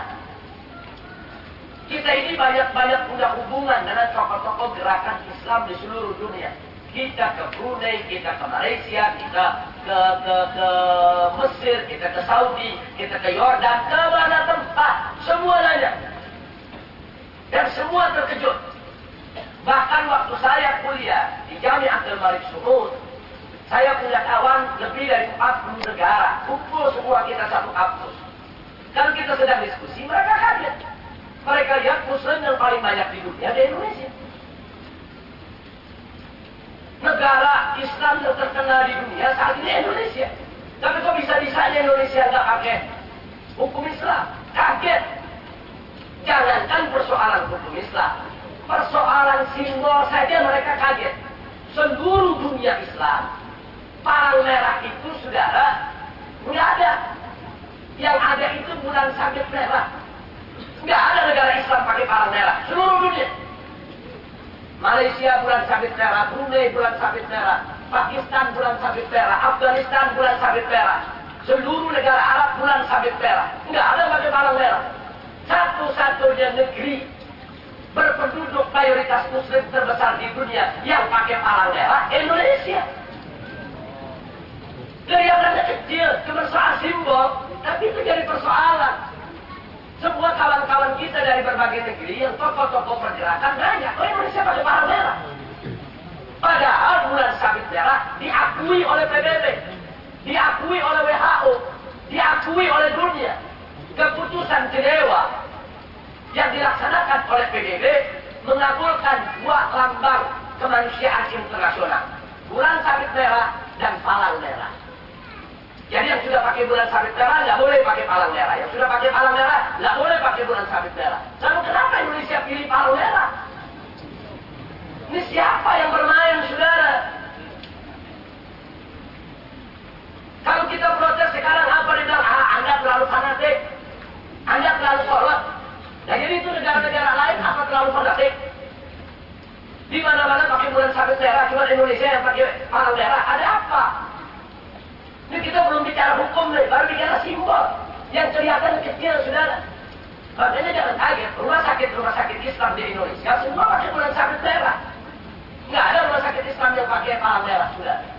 Kita ini banyak punya hubungan dengan tokoh-tokoh gerakan Islam di seluruh dunia. Kita ke Brunei, kita ke Malaysia, kita ke Mesir, kita ke Saudi, kita ke Yordan, ke mana tempat, semua nanya. Dan semua terkejut. Bahkan waktu saya kuliah di Jami'atul Malik Saud, saya punya kawan lebih dari 40 negara, kumpul semua kita satu kampus. Kalau kita sedang diskusi, mereka kaget. Mereka lihat Muslim yang paling banyak di dunia di Indonesia. Negara Islam yang terkenal di dunia saat ini Indonesia. Tapi kok bisa-bisanya Indonesia nggak pakai hukum Islam? kaget. Jangankan persoalan hukum Islam, persoalan simbol saja mereka kaget. Seluruh dunia Islam, palang merah itu, saudara, nggak ada. Yang ada itu bulan sabit merah. Nggak ada negara Islam pakai palang merah. Seluruh dunia. Malaysia bulan sabit merah, Brunei bulan sabit merah, Pakistan bulan sabit merah, Afghanistan bulan sabit merah, seluruh negara Arab bulan sabit merah. Nggak ada pakai palang merah. Satu-satunya negeri berpenduduk mayoritas Muslim terbesar di dunia yang pakai palang merah, Indonesia. Kelihatannya kecil, cuma soal simbol, tapi itu jadi persoalan. Semua kawan-kawan kita dari berbagai negeri yang tokoh-tokoh pergerakan nanya, oh Indonesia pakai palang merah. Padahal bulan sabit merah diakui oleh PBB, diakui oleh WHO, diakui oleh dunia. Keputusan Jenewa yang dilaksanakan oleh PBB mengabulkan dua lambang kemanusiaan internasional, bulan sabit merah dan palang merah. Jadi yang sudah pakai bulan sabit merah nggak boleh pakai palang merah, yang sudah pakai palang merah nggak boleh pakai bulan sabit merah. Lalu kenapa Indonesia pilih palang merah? Ini siapa yang bermain, saudara? Kalau kita protes sekarang apa dibilang? Anda terlalu fanatik, Anda terlalu kolot. Nah jadi itu negara-negara lain apa terlalu fanatik? Di mana-mana pakai bulan sabit merah, cuma Indonesia yang pakai palang merah. Ada apa? Ini kita belum bicara hukum nih, baru bicara simbol yang kelihatan kecil, saudara. Makanya jangan kaget, rumah sakit Islam di Indonesia semua pakai bulan sabit merah. Nggak ada rumah sakit Islam yang pakai palang merah, saudara.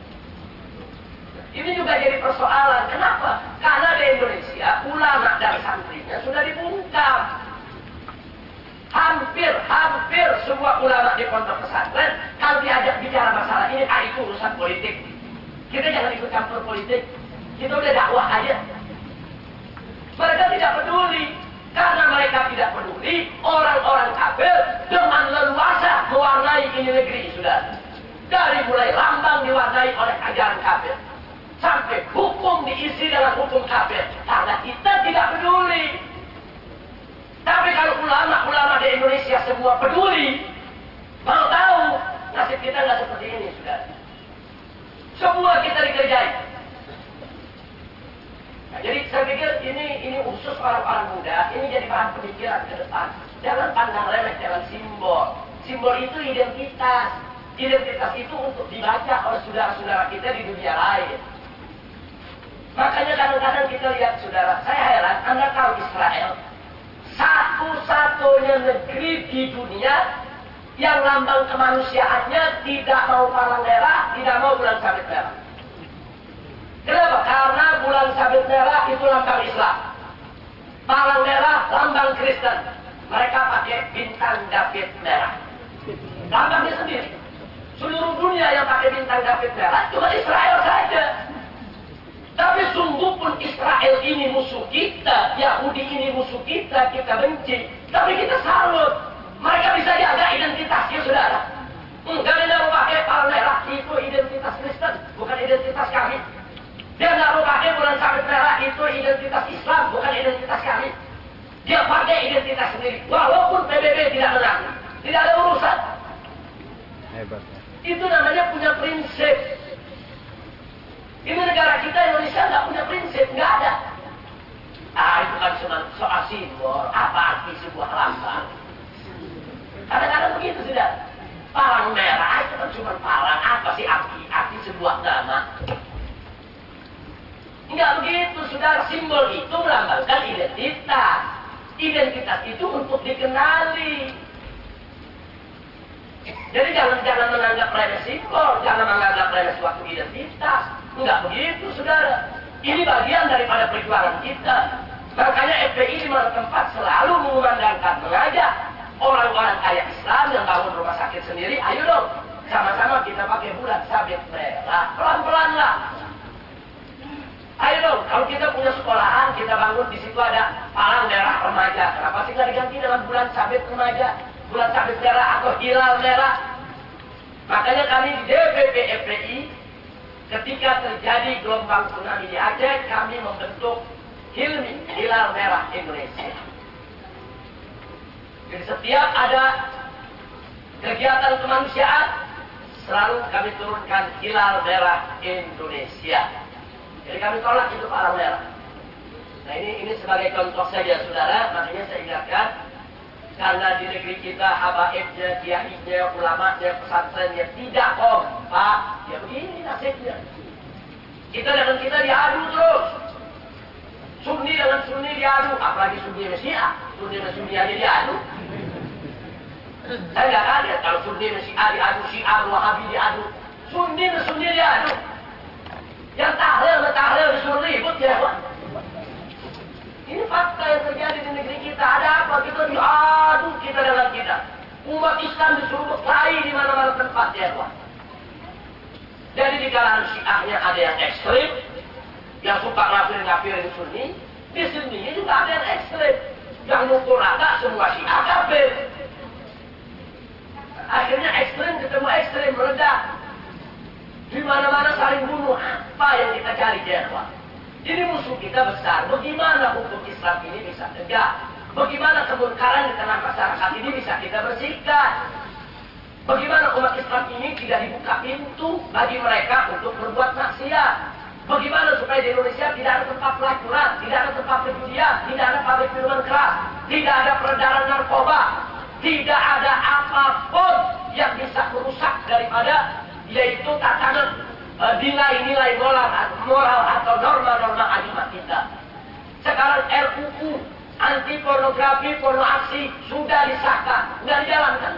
Ini juga jadi persoalan. Kenapa? Karena di Indonesia ulama dan santrinya sudah dibungkam. Hampir semua ulama di pondok pesantren kalau diajak bicara masalah ini, itu urusan politik. Kita jangan ikut campur politik. Kita udah dakwah aja. Mereka tidak peduli. Karena mereka tidak peduli, orang-orang kafir dengan leluasa mewarnai ini negeri, sudah. Dari mulai lambang diwarnai oleh ajaran kafir, sampai hukum diisi dengan hukum kafir. Karena kita tidak peduli. Tapi kalau ulama-ulama di Indonesia semua peduli, mau tahu, nasib kita nggak seperti ini, sudah. Semua kita dikerjai. Nah, jadi saya pikir ini khusus orang-orang muda, ini jadi bahan pemikiran ke depan. Jangan pandang remeh, jangan simbol. Simbol itu identitas. Identitas itu untuk dibaca oleh saudara-saudara kita di dunia lain. Makanya kadang-kadang kita lihat, saudara, saya heran, Anda tahu Israel, satu-satunya negeri di dunia yang lambang kemanusiaannya tidak mau palang merah, tidak mau bulan sabit merah. Kenapa? Karena bulan sabit merah itu lambang Islam, palang merah lambang Kristen. Mereka pakai bintang David merah, lambangnya sendiri. Seluruh dunia yang pakai bintang David merah cuma Israel saja. Tapi sungguh pun Israel ini musuh kita, Yahudi ini musuh kita, kita benci. Tapi kita salut. Mereka bisa jaga identitasnya, saudara. Enggak ada mau pakai palang merah, itu identitas Kristen, bukan identitas kami. Dia nggak mau pakai bulan sabit merah, itu identitas Islam, bukan identitas kami. Dia pakai identitas sendiri, walaupun PBB tidak menang, tidak ada urusan. Hebat. Itu namanya punya prinsip. Ini negara kita Indonesia nggak punya prinsip, nggak ada. Itu kan cuma soal simbol, apa arti sebuah lambang. Kadang-kadang begitu, sudah. Palang merah itu kan cuma palang, apa sih arti sebuah nama? Enggak begitu, saudara. Simbol itu melambangkan identitas. Identitas itu untuk dikenali. Jadi jangan menganggap remeh simbol, jangan menganggap remeh suatu identitas. Enggak begitu, saudara. Ini bagian daripada perjuangan kita. Makanya FPI di mana tempat selalu mengumandangkan, mengajak orang-orang kaya Islam yang bangun rumah sakit sendiri, ayo dong, sama-sama kita pakai bulan sabit merah, pelan-pelan lah. Ayo dong, kalau kita punya sekolahan, kita bangun di situ ada palang merah remaja. Kenapa sih nggak diganti dengan bulan sabit remaja, bulan sabit merah atau hilal merah? Makanya kami di DPP FPI, ketika terjadi gelombang tsunami di Aceh, kami membentuk Hilmi, Hilal Merah Indonesia. Jadi setiap ada kegiatan kemanusiaan, selalu kami turunkan Hilal Merah Indonesia. Jadi kami tolak itu alam merah. Nah ini sebagai contoh saja saudara, makanya saya ingatkan, karena di negeri kita habaibnya, kiainya, ulamanya, pesantrennya tidak kompak, ya begini nasibnya. Kita dengan kita diadu terus. Sunni dengan Sunni diadu, apalagi Sunni sama Syiah. Sunni sama Sunni aja diadu. Saya nggak kaget kalau Sunni sama Syiah diadu, Syiah sama Wahabi diadu. Sunni sama Sunni diadu. Yang tahlil sama tahlil disuruh ribut ya, Pak. Ini fakta yang terjadi di negeri kita. Ada apa? Kita diadu kita dengan kita. Umat Islam disuruh berkelahi di mana-mana tempat ya, Pak. Jadi di kalangan Syiahnya ada yang ekstrim, yang suka ngafirin Sunni. Di sini juga ada yang ekstrim, yang mukul rata semua Syiah kafir. Akhirnya ekstrim ketemu ekstrim, meledak. Di mana-mana saling bunuh. Apa yang kita cari jawab? Ini musuh kita besar. Bagaimana hukum Islam ini bisa tegak? Bagaimana kemungkaran di tengah masyarakat ini bisa kita bersihkan? Bagaimana umat Islam ini tidak dibuka pintu bagi mereka untuk berbuat maksiat? Bagaimana supaya di Indonesia tidak ada tempat pelacuran, tidak ada tempat perjudian, tidak ada pabrik minuman keras, tidak ada peredaran narkoba, tidak ada apapun yang bisa merusak daripada yaitu tatanan nilai-nilai moral atau norma-norma agama kita. Sekarang RUU anti pornografi, porno aksi sudah disahkan, sudah dijalankan.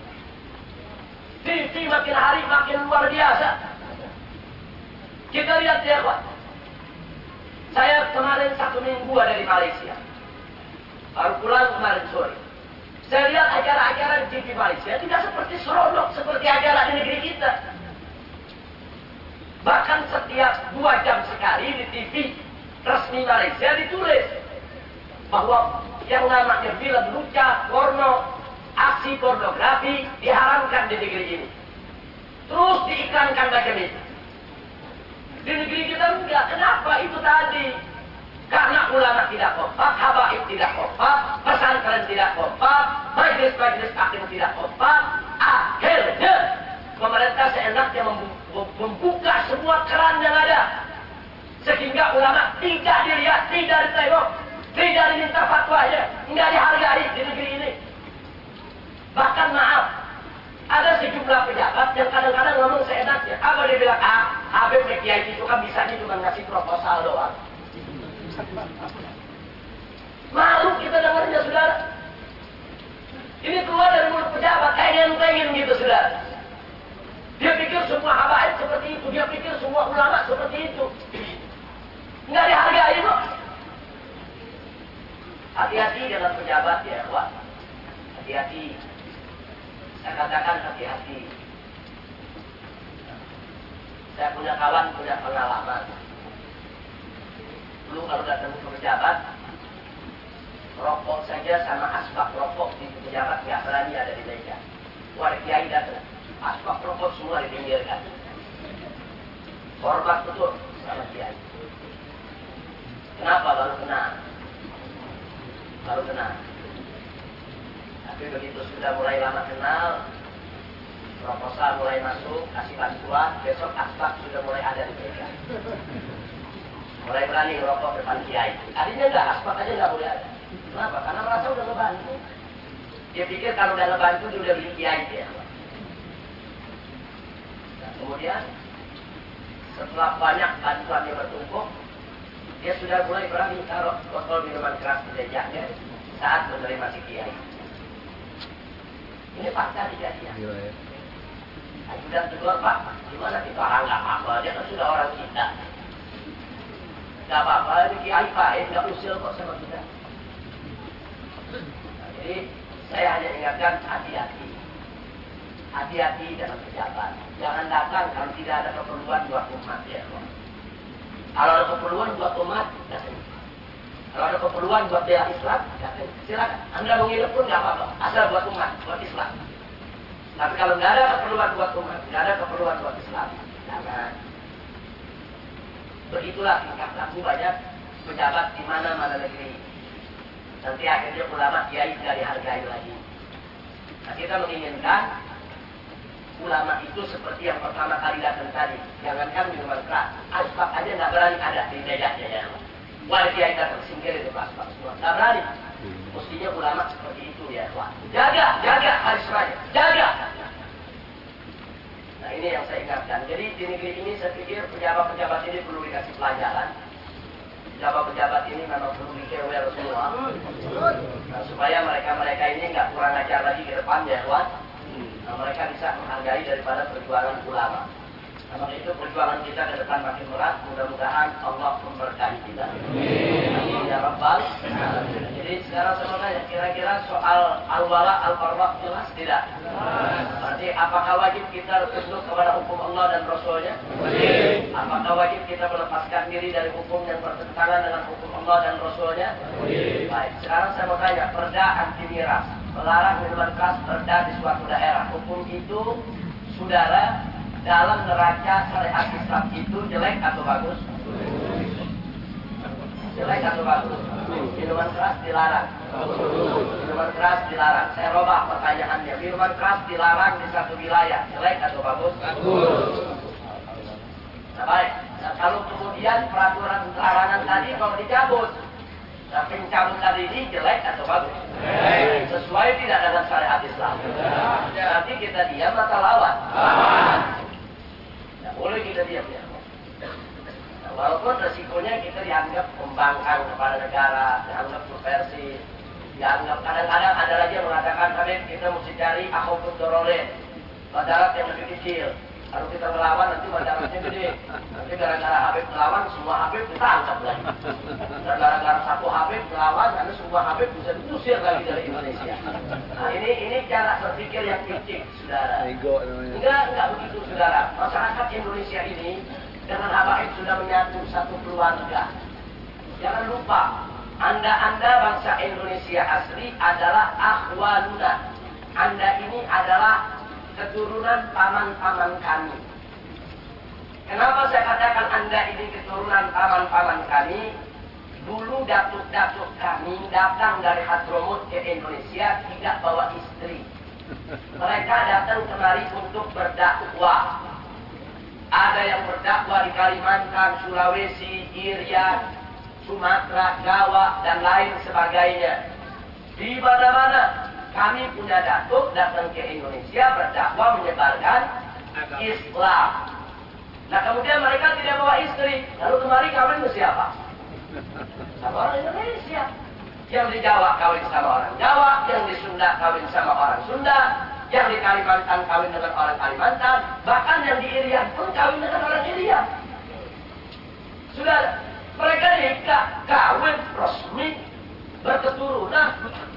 TV makin hari makin luar biasa. Kita lihat ya, Pak. Saya kemarin 1 minggu ada di Malaysia. Baru pulang kemarin sore. Saya lihat acara-acara di TV Malaysia tidak seperti seronok seperti acara di negeri kita. Bahkan setiap 2 jam sekali di TV resmi Malaysia ditulis bahwa yang namanya film luca, porno, aksi pornografi diharamkan di negeri ini. Terus diiklankan macam itu. Di negeri kita enggak. Kenapa? Itu tadi. Karena ulama tidak kompak, habaib tidak kompak, pesantren tidak kompak, majelis-majelis taklim tidak kompak. Akhirnya pemerintah seenaknya membuka semua keran yang ada. Sehingga ulama tidak dilihat, tidak ditengok, tidak diminta fatwanya, tidak dihargai di negeri ini. Bahkan maaf, ada sejumlah pejabat yang kadang-kadang ngomong seenaknya. Apa dia bilang? Habib Kiai itu kan bisanya cuma ngasih proposal doang. Malu kita dengarnya, saudara. Ini keluar dari mulut pejabat, pengen gitu, saudara. Dia pikir semua habaib seperti itu, dia pikir semua ulama seperti itu. Nggak dihargai kok. Hati-hati dengan pejabat ya, Wak. Hati-hati. Saya katakan hati-hati. Saya punya kawan, punya pengalaman. Dulu kalau datang ke pejabat, rokok saja sama asbak rokok di pejabat nggak berani ada di meja. Wah, kiai datang, asbak rokok semua dipinggirkan. Hormat betul sama kiai. Kenapa? Baru kenal. Tapi begitu sudah mulai lama kenal, proposal mulai masuk, kasih bantuan, besok asbak sudah mulai ada di meja. Mulai berani ngerokok depan kiai. Tadinya enggak, asbak aja nggak boleh ada. Kenapa? Karena merasa udah ngebantu. Dia pikir kalau udah ngebantu dia udah beli kiai dia. Nah, kemudian setelah banyak bantuannya bertumpuk, dia sudah mulai berani taruh botol minuman keras di mejanya saat menerima si kiai. Ini fakta kejadian. Ajudan tegur, Pak, gimana kita? Nggak apa-apa, dia kan sudah orang kita. Nggak apa-apa, ini kiai baik, nggak usil kok sama kita. Nah, jadi saya hanya ingatkan hati-hati. Hati-hati dalam pejabat. Jangan datang kalau tidak ada keperluan buat umat ya. Kalau ada keperluan buat umat, datang. Kalau ada keperluan buat bela Islam, datang. Silakan. Anda mau nginep pun nggak apa-apa. Asal buat umat, buat Islam. Tapi kalau nggak ada keperluan buat umat, nggak ada keperluan buat Islam, jangan. Begitulah tingkah laku banyak pejabat di mana-mana negeri. Nanti akhirnya ulama kiai tidak dihargai lagi. Nah, kita menginginkan ulama itu seperti yang pertama kali datang tadi. Jangankan minuman keras, asbak aja nggak berani ada di mejanya ya. Wali kiai datang singkir itu asbak semua, nggak berani. Mestinya ulama seperti itu ya, Wah. Jaga karismanya, jaga. Nah, ini yang saya ingatkan. Jadi di negeri ini saya pikir pejabat-pejabat ini perlu dikasih pelajaran. Pejabat-pejabat ini memang perlu dikewel semua. Nah, supaya mereka ini nggak kurang ajar lagi ke depan ya, Wah. Nah, mereka bisa menghargai daripada perjuangan ulama. Nah, itu perjuangan kita ke depan makin berat. Mudah-mudahan Allah memberkahi kita. Amin ya Rabbal Alamin. Jadi sekarang saya mau tanya, kira-kira soal al-wala al-barra jelas tidak? Berarti apakah wajib kita tunduk kepada hukum Allah dan Rasulnya? Wajib. Apakah wajib kita melepaskan diri dari hukum yang bertentangan dengan hukum Allah dan Rasulnya? Wajib. Baik, sekarang saya mau tanya, perda anti miras, melarang minuman keras perda di suatu daerah. Hukum itu, saudara, dalam neraca syariat Islam itu jelek atau bagus? Jelek atau bagus? Minuman keras dilarang. Minuman keras dilarang. Saya robah pertanyaannya. Minuman keras dilarang di satu wilayah. Jelek atau bagus? Bagus. Nah, baik. Nah, kalau kemudian peraturan larangan tadi mau dicabut, nah, pencabut tadi ini jelek atau bagus? Sesuai tidak dengan syariat Islam? Nanti kita diam atau lawan? Nah, boleh kita diam ya. Walaupun resikonya kita dianggap pembangkang kepada negara, dianggap subversi, dianggap kadang-kadang ada lagi yang mengatakan, Habib kita mesti cari ahokut dorole, madarat yang lebih kecil. Kalau kita melawan nanti madaratnya gede. Nanti gara-gara Habib melawan, semua Habib kita angkat lagi. Dan gara-gara satu Habib melawan, nanti semua Habib bisa diusir lagi dari Indonesia. Nah, ini cara berpikir yang kecil, saudara. Enggak begitu, saudara. Masyarakat Indonesia ini dengan habaib sudah menyatu satu keluarga. Jangan lupa, Anda bangsa Indonesia asli adalah akhwaluna. Anda ini adalah keturunan paman-paman kami. Kenapa saya katakan Anda ini keturunan paman-paman kami? Dulu datuk-datuk kami datang dari Hadramut ke Indonesia tidak bawa istri. Mereka datang kemari untuk berdakwah. Ada yang berdakwah di Kalimantan, Sulawesi, Irian, Sumatera, Jawa, dan lain sebagainya. Di mana-mana kami punya datuk datang ke Indonesia berdakwah menyebarkan Islam. Nah, kemudian mereka tidak bawa istri. Lalu kemari kawin ke siapa? Sama orang Indonesia. Yang di Jawa kawin sama orang Jawa, yang di Sunda kawin sama orang Sunda, yang di Kalimantan kawin dengan orang Kalimantan, bahkan yang di Irian pun kawin dengan orang Irian. Sudah, mereka nikah, kawin resmi, berketurunan.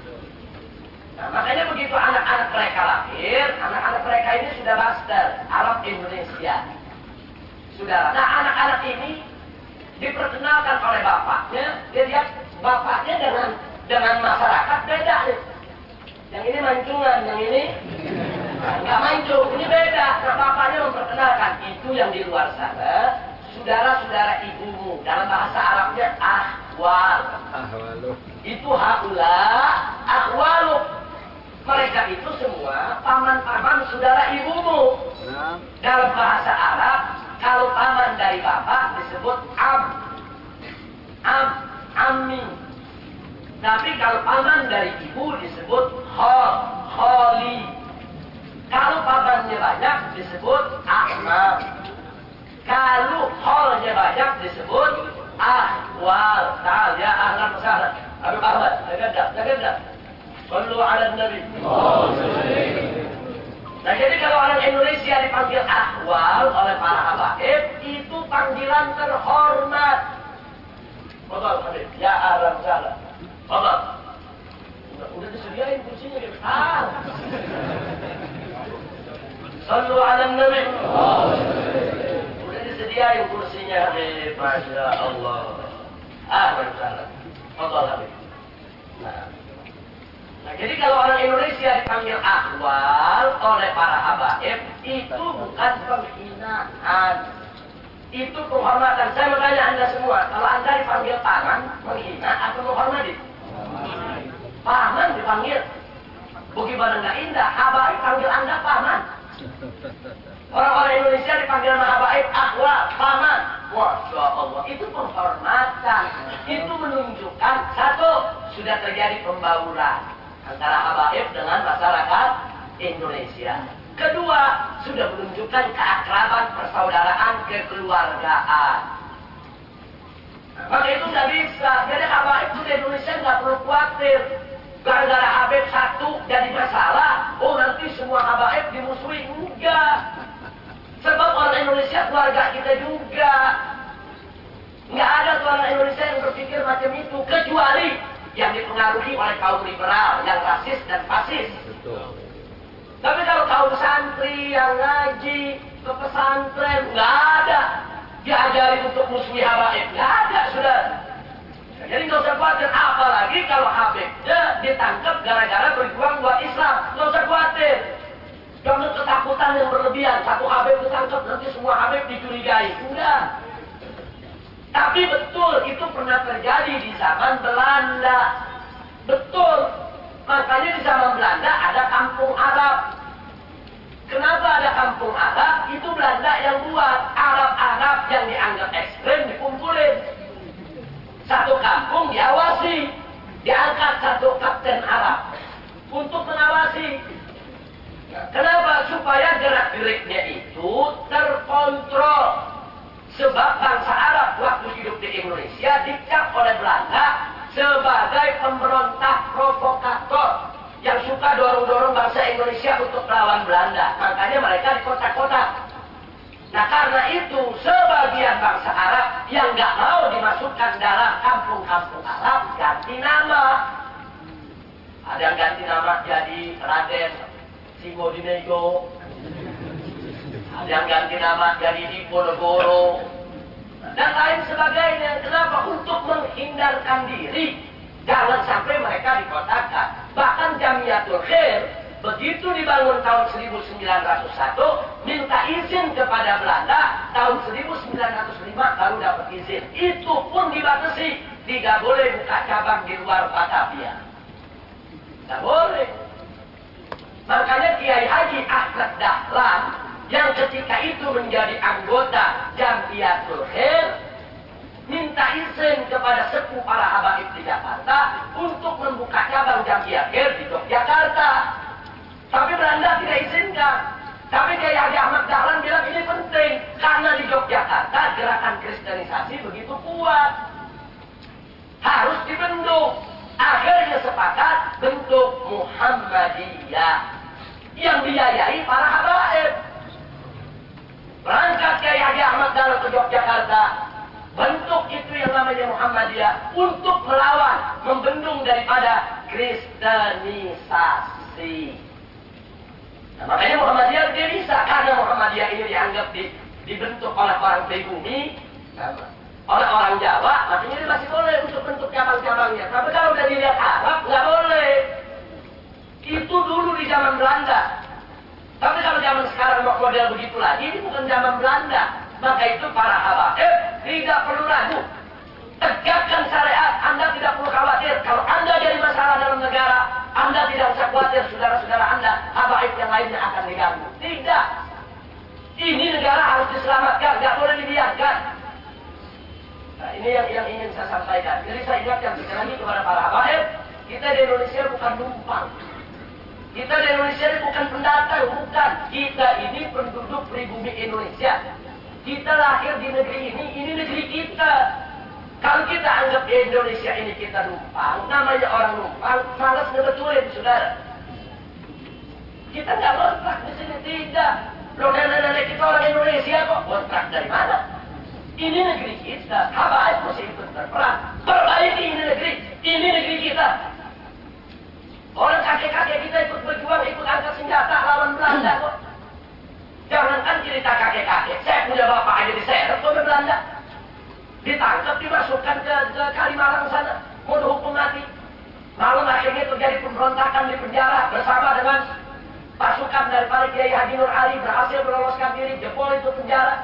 Nah, makanya begitu anak-anak mereka lahir, anak-anak mereka ini sudah master Arab Indonesia. Saudara, nah anak-anak ini diperkenalkan oleh bapaknya, dia lihat bapaknya dengan masyarakat beda nih. Yang ini mancungan, yang ini nggak mancung, ini beda. Nah, bapaknya memperkenalkan itu yang di luar sana, saudara-saudara ibumu. Dalam bahasa Arabnya ahwal. Itu haula, ahwalu. Mereka itu semua paman-paman saudara ibumu. Dalam bahasa Arab, kalau paman dari bapak disebut ammi. Tapi kalau paman dari ibu disebut khali. Kalau pamannya banyak disebut ahmam. Kalau khalnya banyak disebut ahwal. Ta'al ya ahlan wa sahlan. Habib Ahmad, jaga. Sallu ala Nabi. Nah, jadi kalau orang Indonesia dipanggil ahwal oleh para habaib, itu panggilan terhormat. Betul, Habib. Ya ahlan wa sahlan. Betul. Udah disediain kursinya gitu. Sallu ala Nabi. Udah disediain kursinya, Habib. Masya Allah. Ahlan wa sahlan. Betul, Habib. Nah, jadi kalau orang Indonesia dipanggil ahwal oleh para habaib, itu bukan penghinaan. Itu penghormatan. Saya mau tanya Anda semua, kalau Anda dipanggil paman, menghina atau menghormati? Paman dipanggil. Bagaimana nggak indah? Habaib panggil Anda paman. Orang-orang Indonesia dipanggil nama habaib, akhwa, paman. Masya Allah, itu penghormatan. Itu menunjukkan, satu, sudah terjadi pembauran antara habaib dengan masyarakat Indonesia. Kedua, sudah menunjukkan keakraban, persaudaraan, kekeluargaan. Maka itu nggak bisa. Jadi habaib itu di Indonesia nggak perlu khawatir. Gara-gara Habib satu jadi masalah, oh nanti semua habaib dimusuhi. Enggak. Sebab orang Indonesia keluarga kita juga. Nggak ada tuh orang Indonesia yang berpikir macam itu. Kecuali yang dipengaruhi oleh kaum liberal, yang rasis dan fasis. Betul. Tapi kalau kaum santri yang ngaji ke pesantren, nggak ada diajari untuk musuhi habaib. Nggak ada, sudah. Jadi nggak usah khawatir. Apalagi kalau Habibnya ditangkap gara-gara berjuang buat Islam. Nggak usah khawatir. Jangan ketakutan yang berlebihan. Satu Habib ditangkap, nanti semua Habib dicurigai. Enggak. Tapi betul, itu pernah terjadi di zaman Belanda. Betul. Makanya di zaman Belanda ada kampung Arab. Kenapa ada kampung Arab? Itu Belanda yang buat. Arab-Arab yang dianggap ekstrem dikumpulin. Satu kampung diawasi, diangkat satu kapten Arab untuk mengawasi. Kenapa? Supaya gerak-geriknya itu terkontrol. Sebab bangsa Arab waktu hidup di Indonesia dicap oleh Belanda sebagai pemberontak provokator yang suka dorong-dorong bangsa Indonesia untuk melawan Belanda. Makanya mereka dikotak-kotak. Nah karena itu sebagian bangsa Arab yang nggak mau dimasukkan dalam kampung-kampung Arab ganti nama. Ada yang ganti nama jadi Raden Singodinegoro. Ada yang ganti nama jadi Diponegoro dan lain sebagainya. Kenapa? Untuk menghindarkan diri jangan sampai mereka dikotakkan. Bahkan Jamiatul Khair begitu dibangun tahun 1901, minta izin kepada Belanda, tahun 1905 baru dapat izin. Itu pun dibatasi, tidak boleh buka cabang di luar Batavia. Tidak boleh. Makanya Kiai Haji Ahmad Dahlan, yang ketika itu menjadi anggota Jamiatul Khair, minta izin kepada sepuh para habaib di Jakarta untuk membuka cabang Jamiatul Khair di Yogyakarta. Tapi Belanda tidak izinkan. Tapi Kiai Haji Ahmad Dahlan bilang ini penting. Karena di Yogyakarta gerakan kristenisasi begitu kuat. Harus dibentuk. Akhirnya sepakat bentuk Muhammadiyah. Yang dibiayai para habaib. Berangkat Kiai Haji Ahmad Dahlan ke Yogyakarta. Bentuk itu yang namanya Muhammadiyah. Untuk melawan, membendung daripada kristenisasi. Nah, makanya Muhammadiyah dia bisa, karena Muhammadiyah ini dianggap dibentuk oleh orang pribumi, oleh orang Jawa, makanya dia masih boleh untuk bentuk cabang-cabangnya. Tapi kalau udah dilihat Arab, nggak boleh. Itu dulu di zaman Belanda. Tapi kalau zaman sekarang model begitu lagi, ini bukan zaman Belanda. Maka itu para habaib tidak perlu ragu. Tegakkan syariat, Anda tidak perlu khawatir. Kalau Anda jadi masalah dalam negara, Anda tidak usah khawatir saudara-saudara Anda, habaib yang lainnya akan diganggu. Tidak. Ini negara harus diselamatkan, tidak boleh dibiarkan. Nah, ini yang ingin saya sampaikan. Jadi saya ingatkan sekali lagi kepada para habaib, kita di Indonesia bukan numpang. Kita di Indonesia ini bukan pendatang, bukan. Kita ini penduduk pribumi Indonesia. Kita lahir di negeri ini negeri kita. Kalau kita anggap di Indonesia ini kita numpang, namanya orang numpang, malas ngebetulin, saudara. Kita nggak kontrak di sini, tidak. Loh, nenek-nenek kita orang Indonesia kok, kontrak dari mana? Ini negeri kita, habaib mesti ikut berperan. Perbaiki ini negeri kita. Orang kakek-kakek kita ikut berjuang, ikut angkat senjata lawan Belanda kok. Jangankan cerita kakek-kakek, saya punya bapak aja diseret oleh Belanda. Ditangkap, dimasukkan ke Kalimalang sana, mau dihukum mati. Lalu akhirnya terjadi pemberontakan di penjara bersama dengan pasukan daripada Kiai Haji Nur Ali, berhasil meloloskan diri, jebol itu penjara.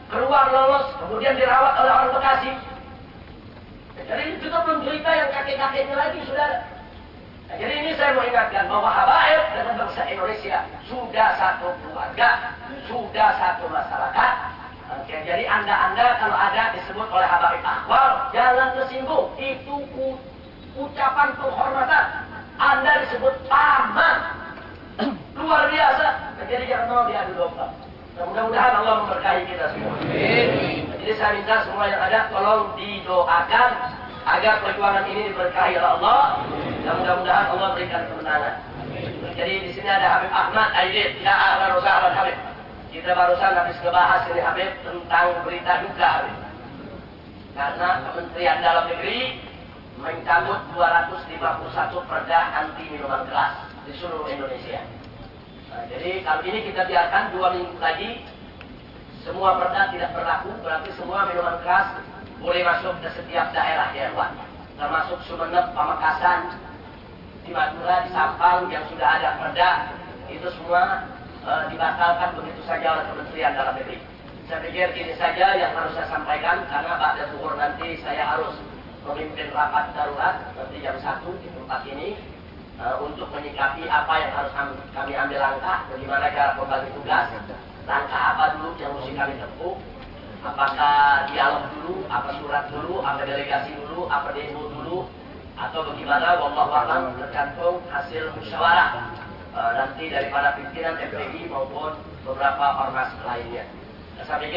keluar lolos, kemudian dirawat oleh orang Bekasi. Jadi itu belum cerita yang kakek-kakeknya lagi, saudara. Nah, jadi ini saya mau ingatkan bahwa habaib dengan bangsa Indonesia sudah satu keluarga, sudah satu masyarakat. Oke, jadi anda kalau ada disebut oleh habaib akwal, jangan tersinggung. Itu ucapan penghormatan. Anda disebut paman, luar biasa. Nah, jadi jangan mau diadu domba. Nah, mudah-mudahan Allah memberkahi kita semua. Nah, jadi saya minta semua yang ada tolong didoakan agar perjuangan ini diberkahi oleh Allah. Dan mudah-mudahan Allah berikan kemenangan. Jadi di sini ada Habib Ahmad Aidit, ya ahlan wa sahlan Habib. Kita barusan habis ngebahas ini Habib tentang berita duka Habib. Karena Kementerian Dalam Negeri mencabut 251 perda anti minuman keras di seluruh Indonesia. Nah, jadi kalau ini kita biarkan 2 minggu lagi semua perda tidak berlaku, berarti semua minuman keras boleh masuk ke setiap daerah ya Pak. Termasuk Sumeneb, Pamekasan, di Madura, di Sampang yang sudah ada perda, itu semua dibatalkan begitu saja oleh Kementerian Dalam Negeri. Saya pikir ini saja yang harus saya sampaikan, karena pada zuhur nanti saya harus memimpin rapat darurat nanti jam 1 di tempat ini untuk menyikapi apa yang harus kami ambil langkah, bagaimana cara membagi tugas, langkah apa dulu yang mesti kami tempuh, apakah dialog dulu, apa surat dulu, apa delegasi dulu, apa demo dulu, atau bagaimana, wallahu a'lam, tergantung hasil musyawarah nanti daripada pimpinan FPI maupun beberapa ormas lainnya. Saya pikir